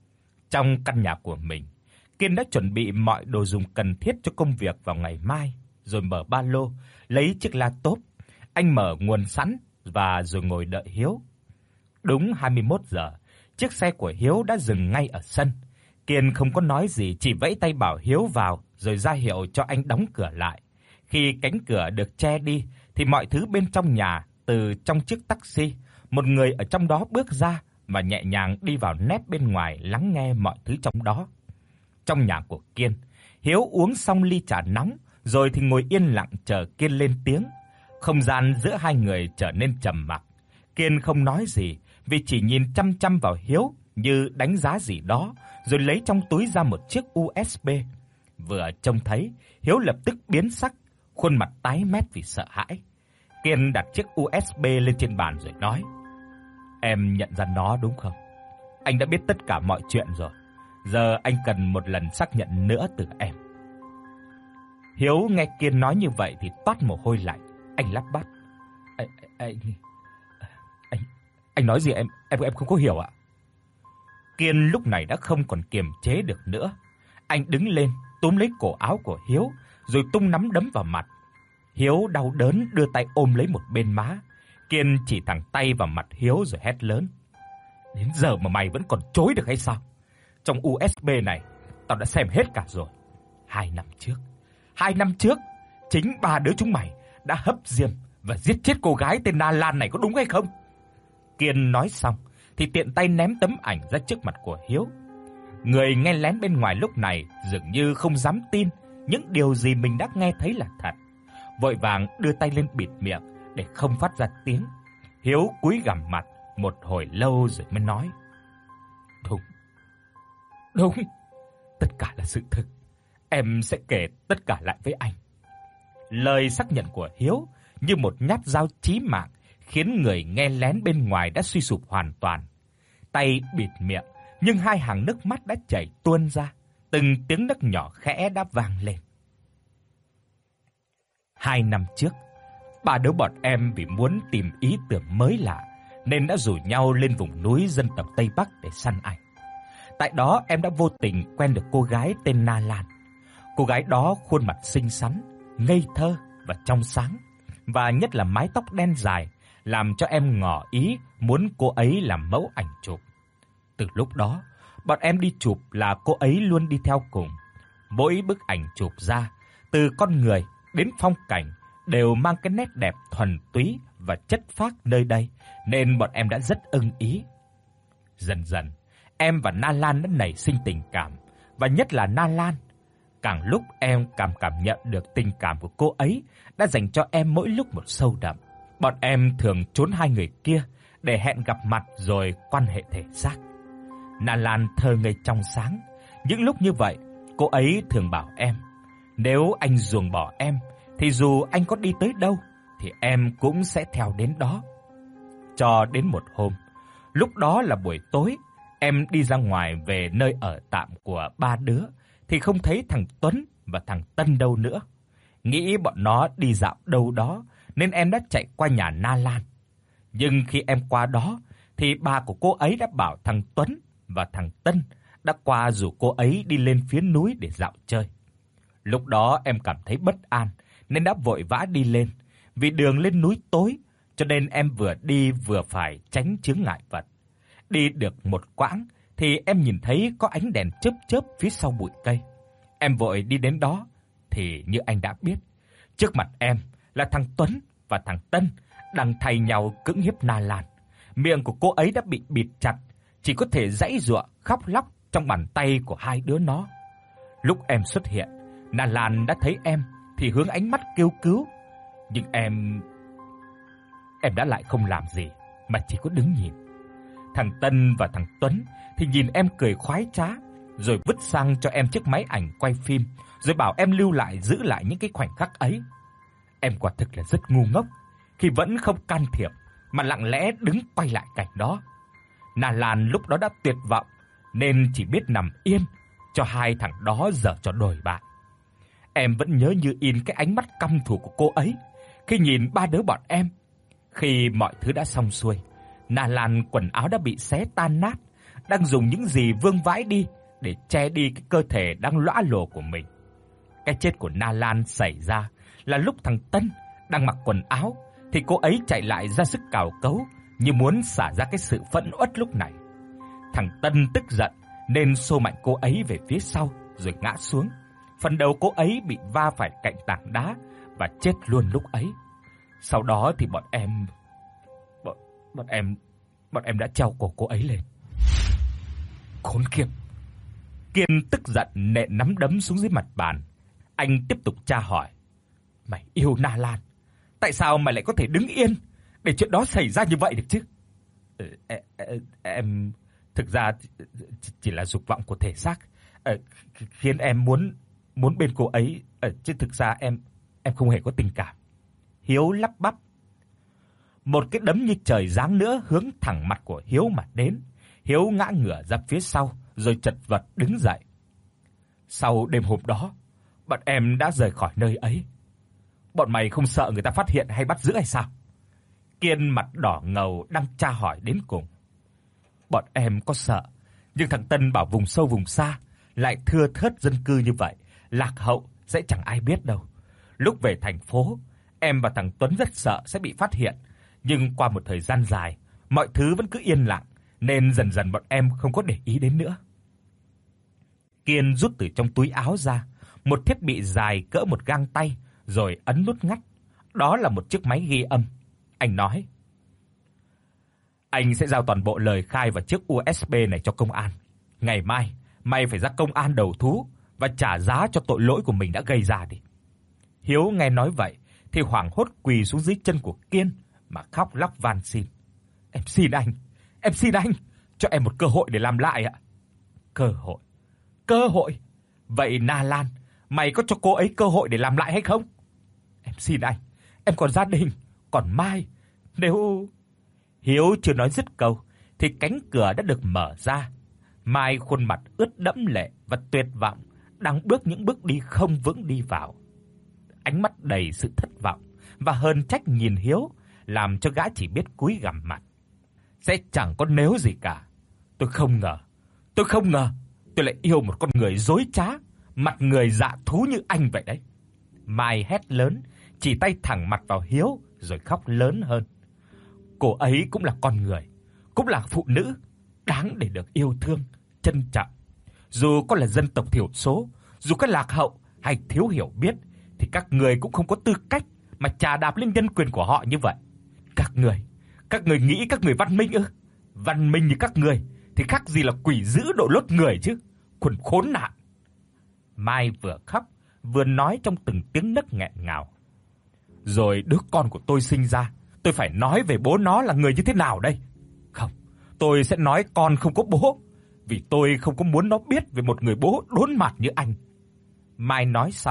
Trong căn nhà của mình, Kiên đã chuẩn bị mọi đồ dùng cần thiết cho công việc vào ngày mai, rồi mở ba lô, lấy chiếc laptop, anh mở nguồn sẵn và rồi ngồi đợi Hiếu. Đúng hai mươi mốt giờ, chiếc xe của Hiếu đã dừng ngay ở sân. Kiên không có nói gì, chỉ vẫy tay bảo Hiếu vào rồi ra hiệu cho anh đóng cửa lại. Khi cánh cửa được che đi thì mọi thứ bên trong nhà, từ trong chiếc taxi, một người ở trong đó bước ra và nhẹ nhàng đi vào nép bên ngoài lắng nghe mọi thứ trong đó. Trong nhà của Kiên, Hiếu uống xong ly trà nóng rồi thì ngồi yên lặng chờ Kiên lên tiếng. Không gian giữa hai người trở nên trầm mặc. Kiên không nói gì vì chỉ nhìn chăm chăm vào Hiếu như đánh giá gì đó, rồi lấy trong túi ra một chiếc u ét bê. Vừa trông thấy, Hiếu lập tức biến sắc, khuôn mặt tái mét vì sợ hãi. Kiên đặt chiếc u ét bê lên trên bàn rồi nói: "Em nhận ra nó đúng không? Anh đã biết tất cả mọi chuyện rồi. Giờ anh cần một lần xác nhận nữa từ em." Hiếu nghe Kiên nói như vậy thì toát mồ hôi lạnh, anh lắp bắp: "Anh anh anh anh nói gì em em em không có hiểu ạ." Kiên lúc này đã không còn kiềm chế được nữa. Anh đứng lên, túm lấy cổ áo của Hiếu rồi tung nắm đấm vào mặt. Hiếu đau đớn đưa tay ôm lấy một bên má. Kiên chỉ thẳng tay vào mặt Hiếu rồi hét lớn: "Đến giờ mà mày vẫn còn chối được hay sao? Trong u ét bê này, tao đã xem hết cả rồi. Hai năm trước, hai năm trước, chính ba đứa chúng mày đã hấp diêm và giết chết cô gái tên Na Lan này, có đúng hay không?" Kiên nói xong thì tiện tay ném tấm ảnh ra trước mặt của Hiếu. Người nghe lén bên ngoài lúc này dường như không dám tin những điều gì mình đã nghe thấy là thật, vội vàng đưa tay lên bịt miệng để không phát ra tiếng. Hiếu cúi gằm mặt một hồi lâu rồi mới nói: "Đúng, đúng, tất cả là sự thực. Em sẽ kể tất cả lại với anh." Lời xác nhận của Hiếu như một nhát dao chí mạng khiến người nghe lén bên ngoài đã suy sụp hoàn toàn. Tay bịt miệng, nhưng hai hàng nước mắt đã chảy tuôn ra, từng tiếng nấc nhỏ khẽ đã vang lên. Hai năm trước, ba đứa bọn em vì muốn tìm ý tưởng mới lạ nên đã rủ nhau lên vùng núi dân tộc Tây Bắc để săn ảnh. Tại đó em đã vô tình quen được cô gái tên Na Lan. Cô gái đó khuôn mặt xinh xắn, ngây thơ và trong sáng, và nhất là mái tóc đen dài làm cho em ngỏ ý muốn cô ấy làm mẫu ảnh chụp. Từ lúc đó, bọn em đi chụp là cô ấy luôn đi theo cùng. Mỗi bức ảnh chụp ra, từ con người đến phong cảnh đều mang cái nét đẹp thuần túy và chất phác nơi đây, nên bọn em đã rất ưng ý. Dần dần, em và Na Lan đã nảy sinh tình cảm, và nhất là Na Lan. Càng lúc em càng cảm nhận được tình cảm của cô ấy đã dành cho em mỗi lúc một sâu đậm. Bọn em thường trốn hai người kia để hẹn gặp mặt rồi quan hệ thể xác. Na Lan thơ ngây trong sáng. Những lúc như vậy, cô ấy thường bảo em: Nếu anh ruồng bỏ em thì dù anh có đi tới đâu thì em cũng sẽ theo đến đó. Cho đến một hôm, lúc đó là buổi tối, em đi ra ngoài về nơi ở tạm của ba đứa thì không thấy thằng Tuấn và thằng Tân đâu nữa. Nghĩ bọn nó đi dạo đâu đó nên em đã chạy qua nhà Na Lan. Nhưng khi em qua đó thì bà của cô ấy đã bảo thằng Tuấn và thằng Tân đã qua rủ cô ấy đi lên phía núi để dạo chơi. Lúc đó em cảm thấy bất an nên đã vội vã đi lên. Vì đường lên núi tối cho nên em vừa đi vừa phải tránh chướng ngại vật. Đi được một quãng thì em nhìn thấy có ánh đèn chớp chớp phía sau bụi cây. Em vội đi đến đó thì như anh đã biết, trước mặt em là thằng Tuấn và thằng Tân đang thay nhau cưỡng hiếp Na Lan. Miệng của cô ấy đã bị bịt chặt, chỉ có thể giãy giụa khóc lóc trong bàn tay của hai đứa nó. Lúc em xuất hiện, Na Lan đã thấy em thì hướng ánh mắt kêu cứu, nhưng em em đã lại không làm gì mà chỉ có đứng nhìn. Thằng Tân và thằng Tuấn thì nhìn em cười khoái trá, rồi vứt sang cho em chiếc máy ảnh quay phim, rồi bảo em lưu lại giữ lại những cái khoảnh khắc ấy. Em quả thực là rất ngu ngốc khi vẫn không can thiệp mà lặng lẽ đứng quay lại cảnh đó. Na Lan lúc đó đã tuyệt vọng nên chỉ biết nằm yên cho hai thằng đó giở trò đồi bại. Em vẫn nhớ như in cái ánh mắt căm thù của cô ấy khi nhìn ba đứa bọn em. Khi mọi thứ đã xong xuôi, Na Lan quần áo đã bị xé tan nát, đang dùng những gì vương vãi đi để che đi cái cơ thể đang lõa lồ của mình. Cái chết của Na Lan xảy ra là lúc thằng Tân đang mặc quần áo thì cô ấy chạy lại ra sức cào cấu như muốn xả ra cái sự phẫn uất lúc này. Thằng Tân tức giận nên xô mạnh cô ấy về phía sau rồi ngã xuống. Phần đầu cô ấy bị va phải cạnh tảng đá và chết luôn lúc ấy. Sau đó thì bọn em bọn, bọn em bọn em đã treo cổ cô ấy lên. Khốn kiếp. Kiên tức giận nện nắm đấm xuống dưới mặt bàn. Anh tiếp tục tra hỏi: "Mày yêu Na Lan, tại sao mày lại có thể đứng yên để chuyện đó xảy ra như vậy được chứ?" Ừ, em, em thực ra chỉ là dục vọng của thể xác khiến em muốn muốn bên cô ấy, chứ thực ra em em không hề có tình cảm. Hiếu lắp bắp. Một cái đấm như trời giáng nữa hướng thẳng mặt của Hiếu mà đến. Hiếu ngã ngửa ra phía sau rồi chật vật đứng dậy. Sau đêm hôm đó, bọn em đã rời khỏi nơi ấy. Bọn mày không sợ người ta phát hiện hay bắt giữ hay sao? Kiên mặt đỏ ngầu đang tra hỏi đến cùng. Bọn em có sợ, nhưng thằng Tân bảo vùng sâu vùng xa lại thưa thớt dân cư như vậy, lạc hậu sẽ chẳng ai biết đâu. Lúc về thành phố, em và thằng Tuấn rất sợ sẽ bị phát hiện, nhưng qua một thời gian dài, mọi thứ vẫn cứ yên lặng nên dần dần bọn em không có để ý đến nữa. Kiên rút từ trong túi áo ra một thiết bị dài cỡ một gang tay rồi ấn nút ngắt. Đó là một chiếc máy ghi âm. Anh nói: "Anh sẽ giao toàn bộ lời khai và chiếc u ét bê này cho công an. Ngày mai mày phải ra công an đầu thú và trả giá cho tội lỗi của mình đã gây ra đi." Hiếu nghe nói vậy thì hoảng hốt quỳ xuống dưới chân của Kiên mà khóc lóc van xin: "Em xin anh, em xin anh, cho em một cơ hội để làm lại ạ." Cơ hội? Cơ hội? Vậy Na Lan, mày có cho cô ấy cơ hội để làm lại hay không? "Em xin anh, em còn gia đình, còn Mai, nếu..." Hiếu chưa nói dứt câu thì cánh cửa đã được mở ra. Mai khuôn mặt ướt đẫm lệ và tuyệt vọng đang bước những bước đi không vững đi vào. Ánh mắt đầy sự thất vọng và hờn trách nhìn Hiếu, làm cho gã chỉ biết cúi gằm mặt. Sẽ chẳng có nếu gì cả. Tôi không ngờ, tôi không ngờ tôi lại yêu một con người dối trá, mặt người dạ thú như anh vậy đấy. Mai hét lớn, chỉ tay thẳng mặt vào Hiếu rồi khóc lớn hơn. Cô ấy cũng là con người, cũng là phụ nữ, đáng để được yêu thương, trân trọng. Dù có là dân tộc thiểu số, dù có lạc hậu hay thiếu hiểu biết thì các người cũng không có tư cách mà chà đạp lên nhân quyền của họ như vậy. Các người, các người nghĩ các người văn minh ư? Văn minh như các người thì khác gì là quỷ dữ độ lốt người chứ, quần khốn nạn. Mai vừa khóc vừa nói trong từng tiếng nấc nghẹn ngào. Rồi đứa con của tôi sinh ra, tôi phải nói về bố nó là người như thế nào đây? Không, tôi sẽ nói con không có bố, vì tôi không có muốn nó biết về một người bố đốn mặt như anh. Mai nói xong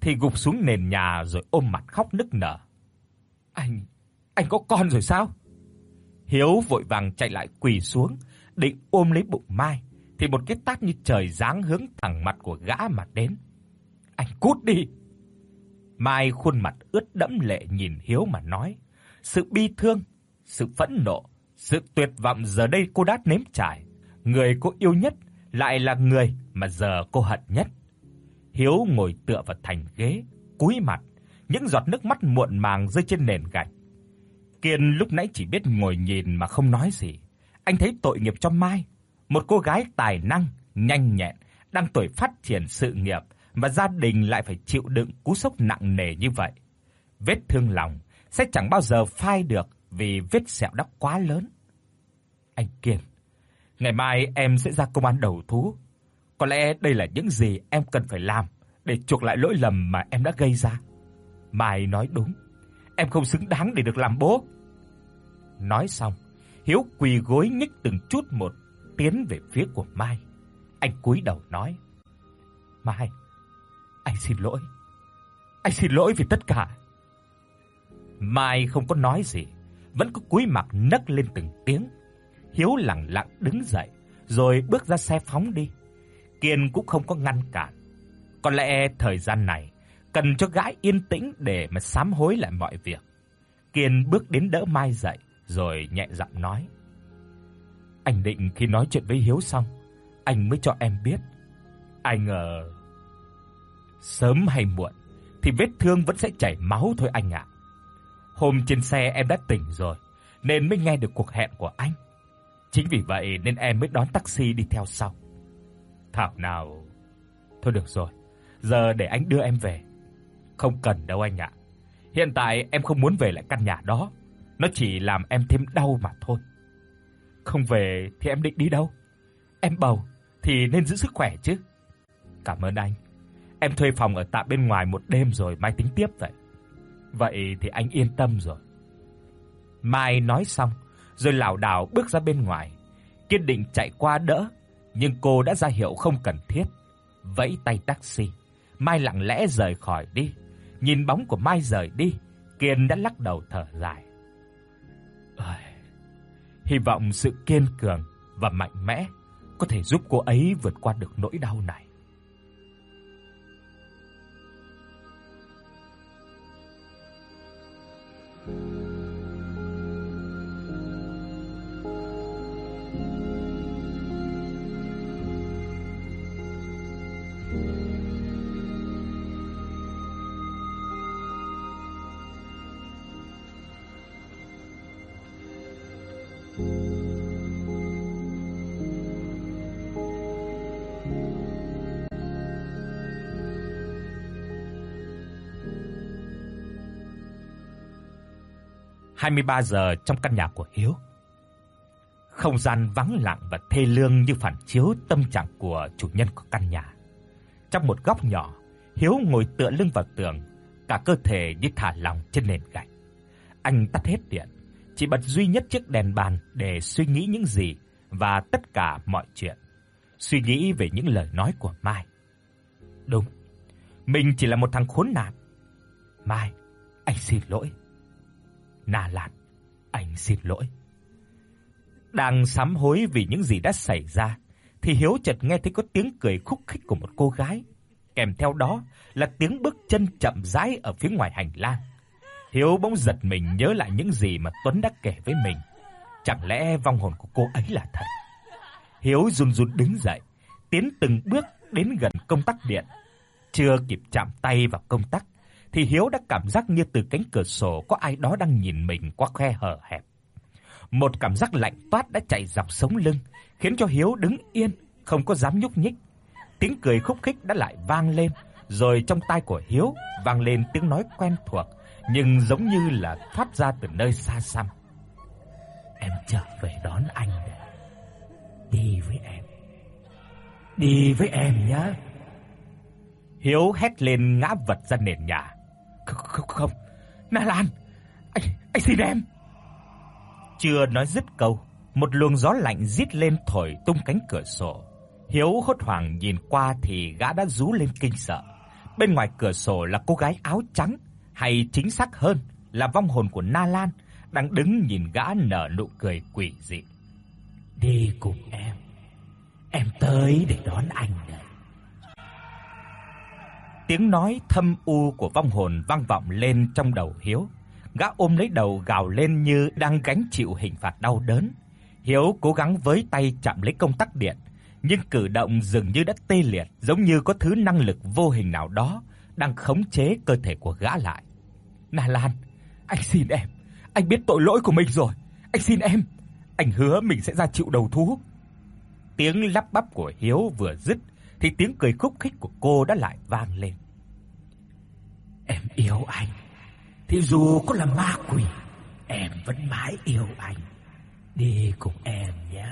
thì gục xuống nền nhà rồi ôm mặt khóc nức nở. "Anh, anh có con rồi sao?" Hiếu vội vàng chạy lại quỳ xuống, định ôm lấy bụng Mai thì một cái tát như trời giáng hướng thẳng mặt của gã mà đến. "Anh cút đi." Mai khuôn mặt ướt đẫm lệ nhìn Hiếu mà nói, sự bi thương, sự phẫn nộ, sự tuyệt vọng giờ đây cô đã nếm trải, người cô yêu nhất lại là người mà giờ cô hận nhất. Hiếu ngồi tựa vào thành ghế, cúi mặt, những giọt nước mắt muộn màng rơi trên nền gạch. Kiên lúc nãy chỉ biết ngồi nhìn mà không nói gì. Anh thấy tội nghiệp cho Mai, một cô gái tài năng, nhanh nhẹn, đang tuổi phát triển sự nghiệp mà gia đình lại phải chịu đựng cú sốc nặng nề như vậy. Vết thương lòng sẽ chẳng bao giờ phai được vì vết sẹo đã quá lớn. "Anh Kiên, ngày mai em sẽ ra công an đầu thú. Có lẽ đây là những gì em cần phải làm để chuộc lại lỗi lầm mà em đã gây ra." Mai nói đúng, em không xứng đáng để được làm bố. Nói xong, Hiếu quỳ gối nhích từng chút một tiến về phía của Mai. Anh cúi đầu nói: "Mai, anh xin lỗi. Anh xin lỗi vì tất cả." Mai không có nói gì, vẫn cứ cúi mặt nấc lên từng tiếng. Hiếu lặng lặng đứng dậy rồi bước ra xe phóng đi. Kiên cũng không có ngăn cản. Có lẽ thời gian này cần cho gã yên tĩnh để mà sám hối lại mọi việc. Kiên bước đến đỡ Mai dậy rồi nhẹ giọng nói: "Anh định khi nói chuyện với Hiếu xong, anh mới cho em biết. Ai ngờ sớm hay muộn thì vết thương vẫn sẽ chảy máu thôi anh ạ. Hôm trên xe em đã tỉnh rồi nên mới nghe được cuộc hẹn của anh. Chính vì vậy nên em mới đón taxi đi theo sau." Thảo nào. "Thôi được rồi, giờ để anh đưa em về." "Không cần đâu anh ạ. Hiện tại em không muốn về lại căn nhà đó, nó chỉ làm em thêm đau mà thôi." "Không về thì em định đi đâu? Em bầu thì nên giữ sức khỏe chứ." "Cảm ơn anh. Em thuê phòng ở tạm bên ngoài một đêm rồi mai tính tiếp vậy." "Vậy thì anh yên tâm rồi." Mai nói xong rồi lảo đảo bước ra bên ngoài. Kiên định chạy qua đỡ, nhưng cô đã ra hiệu không cần thiết, vẫy tay taxi. Mai lặng lẽ rời khỏi đi. Nhìn bóng của Mai rời đi, Kiên đã lắc đầu thở dài. Ôi, hy vọng sự kiên cường và mạnh mẽ có thể giúp cô ấy vượt qua được nỗi đau này. hai mươi ba giờ trong căn nhà của Hiếu. Không gian vắng lặng và thê lương như phản chiếu tâm trạng của chủ nhân của căn nhà. Trong một góc nhỏ, Hiếu ngồi tựa lưng vào tường, cả cơ thể như thả lỏng trên nền gạch. Anh tắt hết điện, chỉ bật duy nhất chiếc đèn bàn để suy nghĩ những gì và tất cả mọi chuyện. Suy nghĩ về những lời nói của Mai. Đúng, mình chỉ là một thằng khốn nạn. Mai, anh xin lỗi. Na Lan, anh xin lỗi. Đang sám hối vì những gì đã xảy ra thì Hiếu chợt nghe thấy có tiếng cười khúc khích của một cô gái, kèm theo đó là tiếng bước chân chậm rãi ở phía ngoài hành lang. Hiếu bỗng giật mình nhớ lại những gì mà Tuấn đã kể với mình. Chẳng lẽ vong hồn của cô ấy là thật? Hiếu run run đứng dậy, tiến từng bước đến gần công tắc điện. Chưa kịp chạm tay vào công tắc thì Hiếu đã cảm giác như từ cánh cửa sổ có ai đó đang nhìn mình qua khe hở hẹp. Một cảm giác lạnh toát đã chạy dọc sống lưng, khiến cho Hiếu đứng yên, không có dám nhúc nhích. Tiếng cười khúc khích đã lại vang lên, rồi trong tai của Hiếu vang lên tiếng nói quen thuộc, nhưng giống như là phát ra từ nơi xa xăm. Em trở về đón anh đấy. Đi với em. Đi với em nhé. Hiếu hét lên ngã vật ra nền nhà. Không, không, không. Na Lan, anh, anh xin em. Chưa nói dứt câu, một luồng gió lạnh rít lên thổi tung cánh cửa sổ. Hiếu hốt hoảng nhìn qua thì gã đã rú lên kinh sợ. Bên ngoài cửa sổ là cô gái áo trắng, hay chính xác hơn là vong hồn của Na Lan đang đứng nhìn gã nở nụ cười quỷ dị. Đi cùng em. Em tới để đón anh đây. Tiếng nói thâm u của vong hồn vang vọng lên trong đầu Hiếu. Gã ôm lấy đầu gào lên như đang gánh chịu hình phạt đau đớn. Hiếu cố gắng với tay chạm lấy công tắc điện, nhưng cử động dường như đã tê liệt, giống như có thứ năng lực vô hình nào đó đang khống chế cơ thể của gã lại. Na Lan, anh xin em, anh biết tội lỗi của mình rồi, anh xin em, anh hứa mình sẽ ra chịu đầu thú. Tiếng lắp bắp của Hiếu vừa dứt thì tiếng cười khúc khích của cô đã lại vang lên. Em yêu anh, thì dù có là ma quỷ, em vẫn mãi yêu anh. Đi cùng em nhé.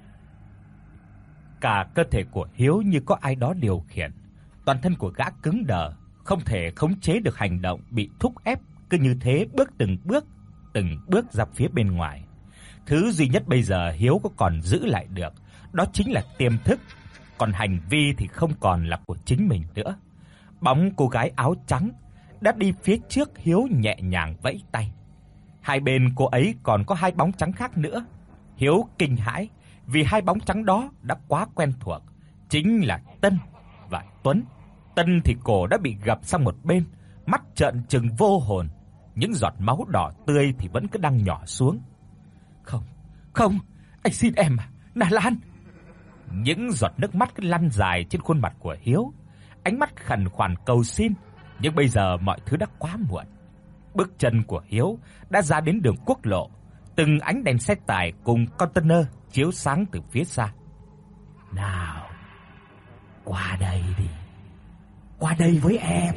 Cả cơ thể của Hiếu như có ai đó điều khiển, toàn thân của gã cứng đờ, không thể khống chế được hành động, bị thúc ép cứ như thế bước từng bước, từng bước ra phía bên ngoài. Thứ duy nhất bây giờ Hiếu có còn giữ lại được, đó chính là tiềm thức, còn hành vi thì không còn là của chính mình nữa. Bóng cô gái áo trắng đã đi phía trước Hiếu nhẹ nhàng vẫy tay. Hai bên cô ấy còn có hai bóng trắng khác nữa. Hiếu kinh hãi vì hai bóng trắng đó đã quá quen thuộc, chính là Tân và Tuấn. Tân thì cổ đã bị gập sang một bên, mắt trợn trừng vô hồn, những giọt máu đỏ tươi thì vẫn cứ đang nhỏ xuống. Không, không, anh xin em à, Na Lan. Những giọt nước mắt cứ lăn dài trên khuôn mặt của Hiếu, ánh mắt khẩn khoản cầu xin, nhưng bây giờ mọi thứ đã quá muộn. Bước chân của Hiếu đã ra đến đường quốc lộ, từng ánh đèn xe tải cùng container chiếu sáng từ phía xa. Nào, qua đây đi. Qua đây với em.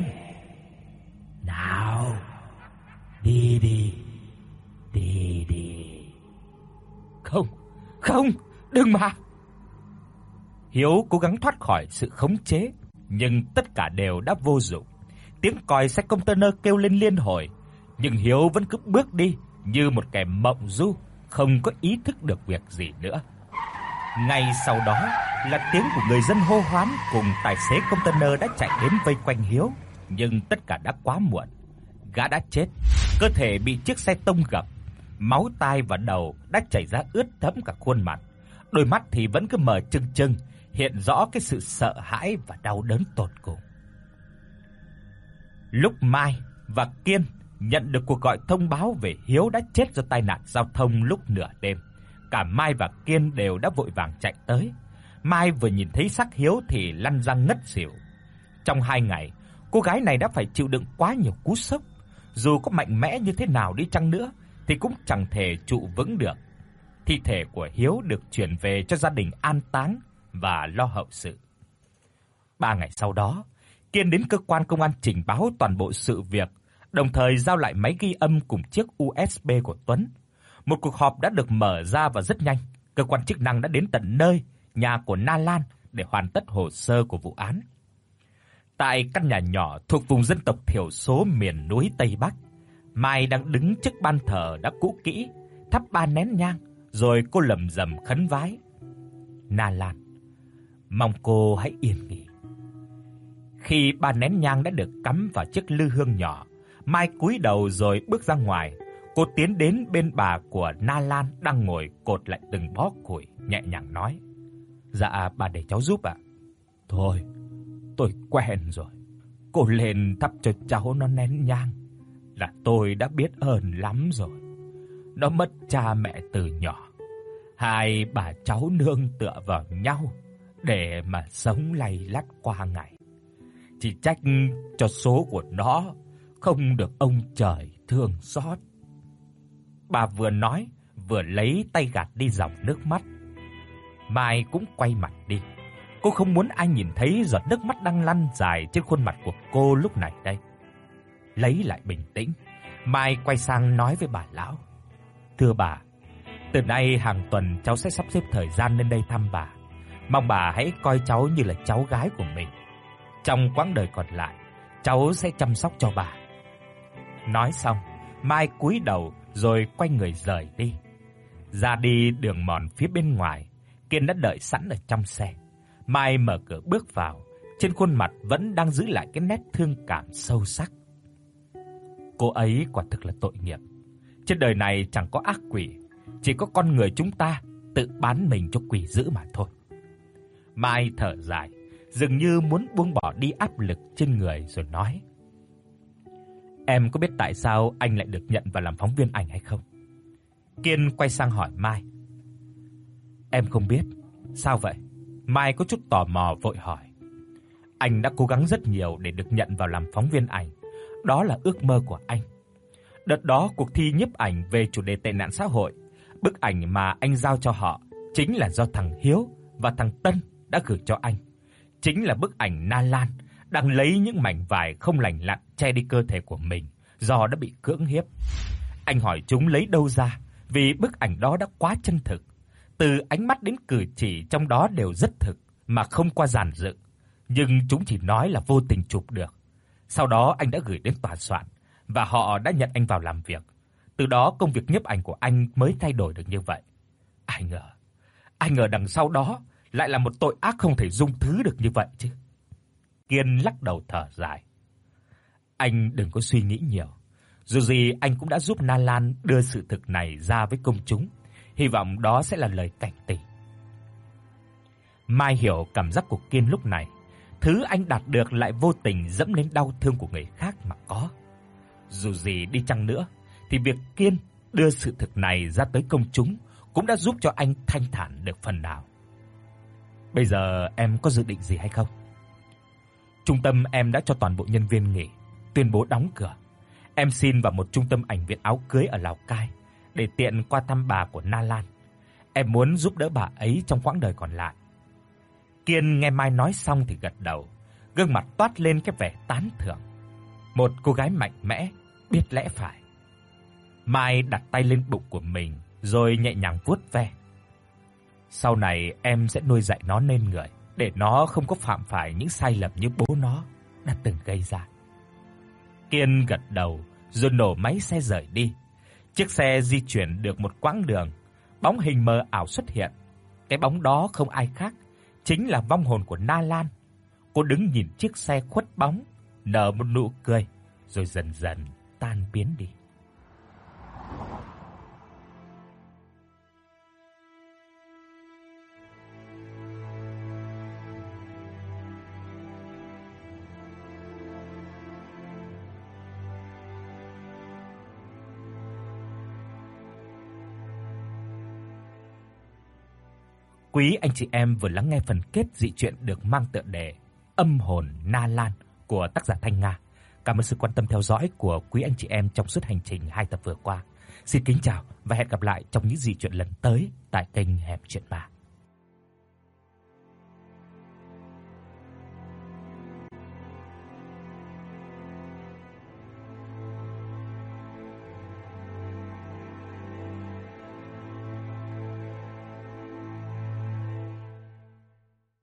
Nào, đi đi. Đi đi. Không, không, đừng mà. Hiếu cố gắng thoát khỏi sự khống chế, nhưng tất cả đều đã vô dụng. Tiếng còi xe container kêu lên liên hồi, nhưng Hiếu vẫn cứ bước đi như một kẻ mộng du, không có ý thức được việc gì nữa. Ngay sau đó là tiếng của người dân hô hoán cùng tài xế container đã chạy đến vây quanh Hiếu, nhưng tất cả đã quá muộn. Gã đã chết, cơ thể bị chiếc xe tông gập, máu tai và đầu đã chảy ra ướt đẫm cả khuôn mặt, đôi mắt thì vẫn cứ mở trừng trừng, hiện rõ cái sự sợ hãi và đau đớn tột cùng. Lúc Mai và Kiên nhận được cuộc gọi thông báo về Hiếu đã chết do tai nạn giao thông lúc nửa đêm, cả Mai và Kiên đều đã vội vàng chạy tới. Mai vừa nhìn thấy xác Hiếu thì lăn ra ngất xỉu. Trong hai ngày, cô gái này đã phải chịu đựng quá nhiều cú sốc, dù có mạnh mẽ như thế nào đi chăng nữa thì cũng chẳng thể trụ vững được. Thi thể của Hiếu được chuyển về cho gia đình an táng và lo hậu sự. Ba ngày sau đó, Kiên đến cơ quan công an trình báo toàn bộ sự việc, đồng thời giao lại máy ghi âm cùng chiếc u ét bê của Tuấn. Một cuộc họp đã được mở ra và rất nhanh, cơ quan chức năng đã đến tận nơi nhà của Na Lan để hoàn tất hồ sơ của vụ án. Tại căn nhà nhỏ thuộc vùng dân tộc thiểu số miền núi Tây Bắc, Mai đang đứng trước ban thờ đã cũ kỹ, thắp ba nén nhang, rồi cô lẩm rẩm khấn vái. Na Lan, mong cô hãy yên nghỉ. Khi ba nén nhang đã được cắm vào chiếc lư hương nhỏ, Mai cúi đầu rồi bước ra ngoài. Cô tiến đến bên bà của Na Lan đang ngồi cột lại từng bó củi, nhẹ nhàng nói: "Dạ bà để cháu giúp ạ." "Thôi, tôi quen rồi. Cô lên thắp cho cháu nó nén nhang là tôi đã biết ơn lắm rồi. Nó mất cha mẹ từ nhỏ, hai bà cháu nương tựa vào nhau để mà sống lay lắt qua ngày. Chỉ trách cho số của nó không được ông trời thương xót." Bà vừa nói vừa lấy tay gạt đi dòng nước mắt. Mai cũng quay mặt đi. Cô không muốn ai nhìn thấy giọt nước mắt đang lăn dài trên khuôn mặt của cô lúc này đây. Lấy lại bình tĩnh, Mai quay sang nói với bà lão: "Thưa bà, từ nay hàng tuần cháu sẽ sắp xếp thời gian lên đây thăm bà. Mong bà hãy coi cháu như là cháu gái của mình. Trong quãng đời còn lại, cháu sẽ chăm sóc cho bà." Nói xong, Mai cúi đầu rồi quay người rời đi. Ra đi đường mòn phía bên ngoài, Kiên đã đợi sẵn ở trong xe. Mai mở cửa bước vào trên khuôn mặt vẫn đang giữ lại cái nét thương cảm sâu sắc. Cô ấy quả thực là tội nghiệp. Trên đời này chẳng có ác quỷ, chỉ có con người chúng ta tự bán mình cho quỷ dữ mà thôi. Mai thở dài, dường như muốn buông bỏ đi áp lực trên người rồi nói: "Em có biết tại sao anh lại được nhận vào làm phóng viên ảnh hay không?" Kiên quay sang hỏi Mai. "Em không biết." "Sao vậy?" Mai có chút tò mò vội hỏi. "Anh đã cố gắng rất nhiều để được nhận vào làm phóng viên ảnh, đó là ước mơ của anh. Đợt đó cuộc thi nhiếp ảnh về chủ đề tệ nạn xã hội, bức ảnh mà anh giao cho họ chính là do thằng Hiếu và thằng Tân đã gửi cho anh. Chính là bức ảnh Na Lan đang lấy những mảnh vải không lành lặn che đi cơ thể của mình do đã bị cưỡng hiếp. Anh hỏi chúng lấy đâu ra, vì bức ảnh đó đã quá chân thực, từ ánh mắt đến cử chỉ trong đó đều rất thực mà không qua dàn dựng, nhưng chúng chỉ nói là vô tình chụp được. Sau đó anh đã gửi đến tòa soạn và họ đã nhận anh vào làm việc. Từ đó công việc nhiếp ảnh của anh mới thay đổi được như vậy. Ai ngờ, ai ngờ đằng sau đó lại là một tội ác không thể dung thứ được như vậy chứ." Kiên lắc đầu thở dài. "Anh đừng có suy nghĩ nhiều. Dù gì anh cũng đã giúp Na Lan đưa sự thực này ra với công chúng, hy vọng đó sẽ là lời cảnh tỉnh." Mai hiểu cảm giác của Kiên lúc này, thứ anh đạt được lại vô tình dẫm lên đau thương của người khác mà có. Dù gì đi chăng nữa thì việc Kiên đưa sự thực này ra tới công chúng cũng đã giúp cho anh thanh thản được phần nào. "Bây giờ em có dự định gì hay không?" "Trung tâm em đã cho toàn bộ nhân viên nghỉ, tuyên bố đóng cửa. Em xin vào một trung tâm ảnh viện áo cưới ở Lào Cai để tiện qua thăm bà của Na Lan. Em muốn giúp đỡ bà ấy trong quãng đời còn lại." Kiên nghe Mai nói xong thì gật đầu, gương mặt toát lên cái vẻ tán thưởng. Một cô gái mạnh mẽ, biết lẽ phải. Mai đặt tay lên bụng của mình rồi nhẹ nhàng vuốt ve. "Sau này em sẽ nuôi dạy nó nên người, để nó không có phạm phải những sai lầm như bố nó đã từng gây ra." Kiên gật đầu rồi nổ máy xe rời đi. Chiếc xe di chuyển được một quãng đường, bóng hình mờ ảo xuất hiện. Cái bóng đó không ai khác, chính là vong hồn của Na Lan. Cô đứng nhìn chiếc xe khuất bóng, nở một nụ cười rồi dần dần tan biến đi. Quý anh chị em vừa lắng nghe phần kết dị truyện được mang tựa đề Âm hồn Na Lan của tác giả Thanh Nga. Cảm ơn sự quan tâm theo dõi của quý anh chị em trong suốt hành trình hai tập vừa qua. Xin kính chào và hẹn gặp lại trong những dị truyện lần tới tại kênh Hẻm Truyện Ma.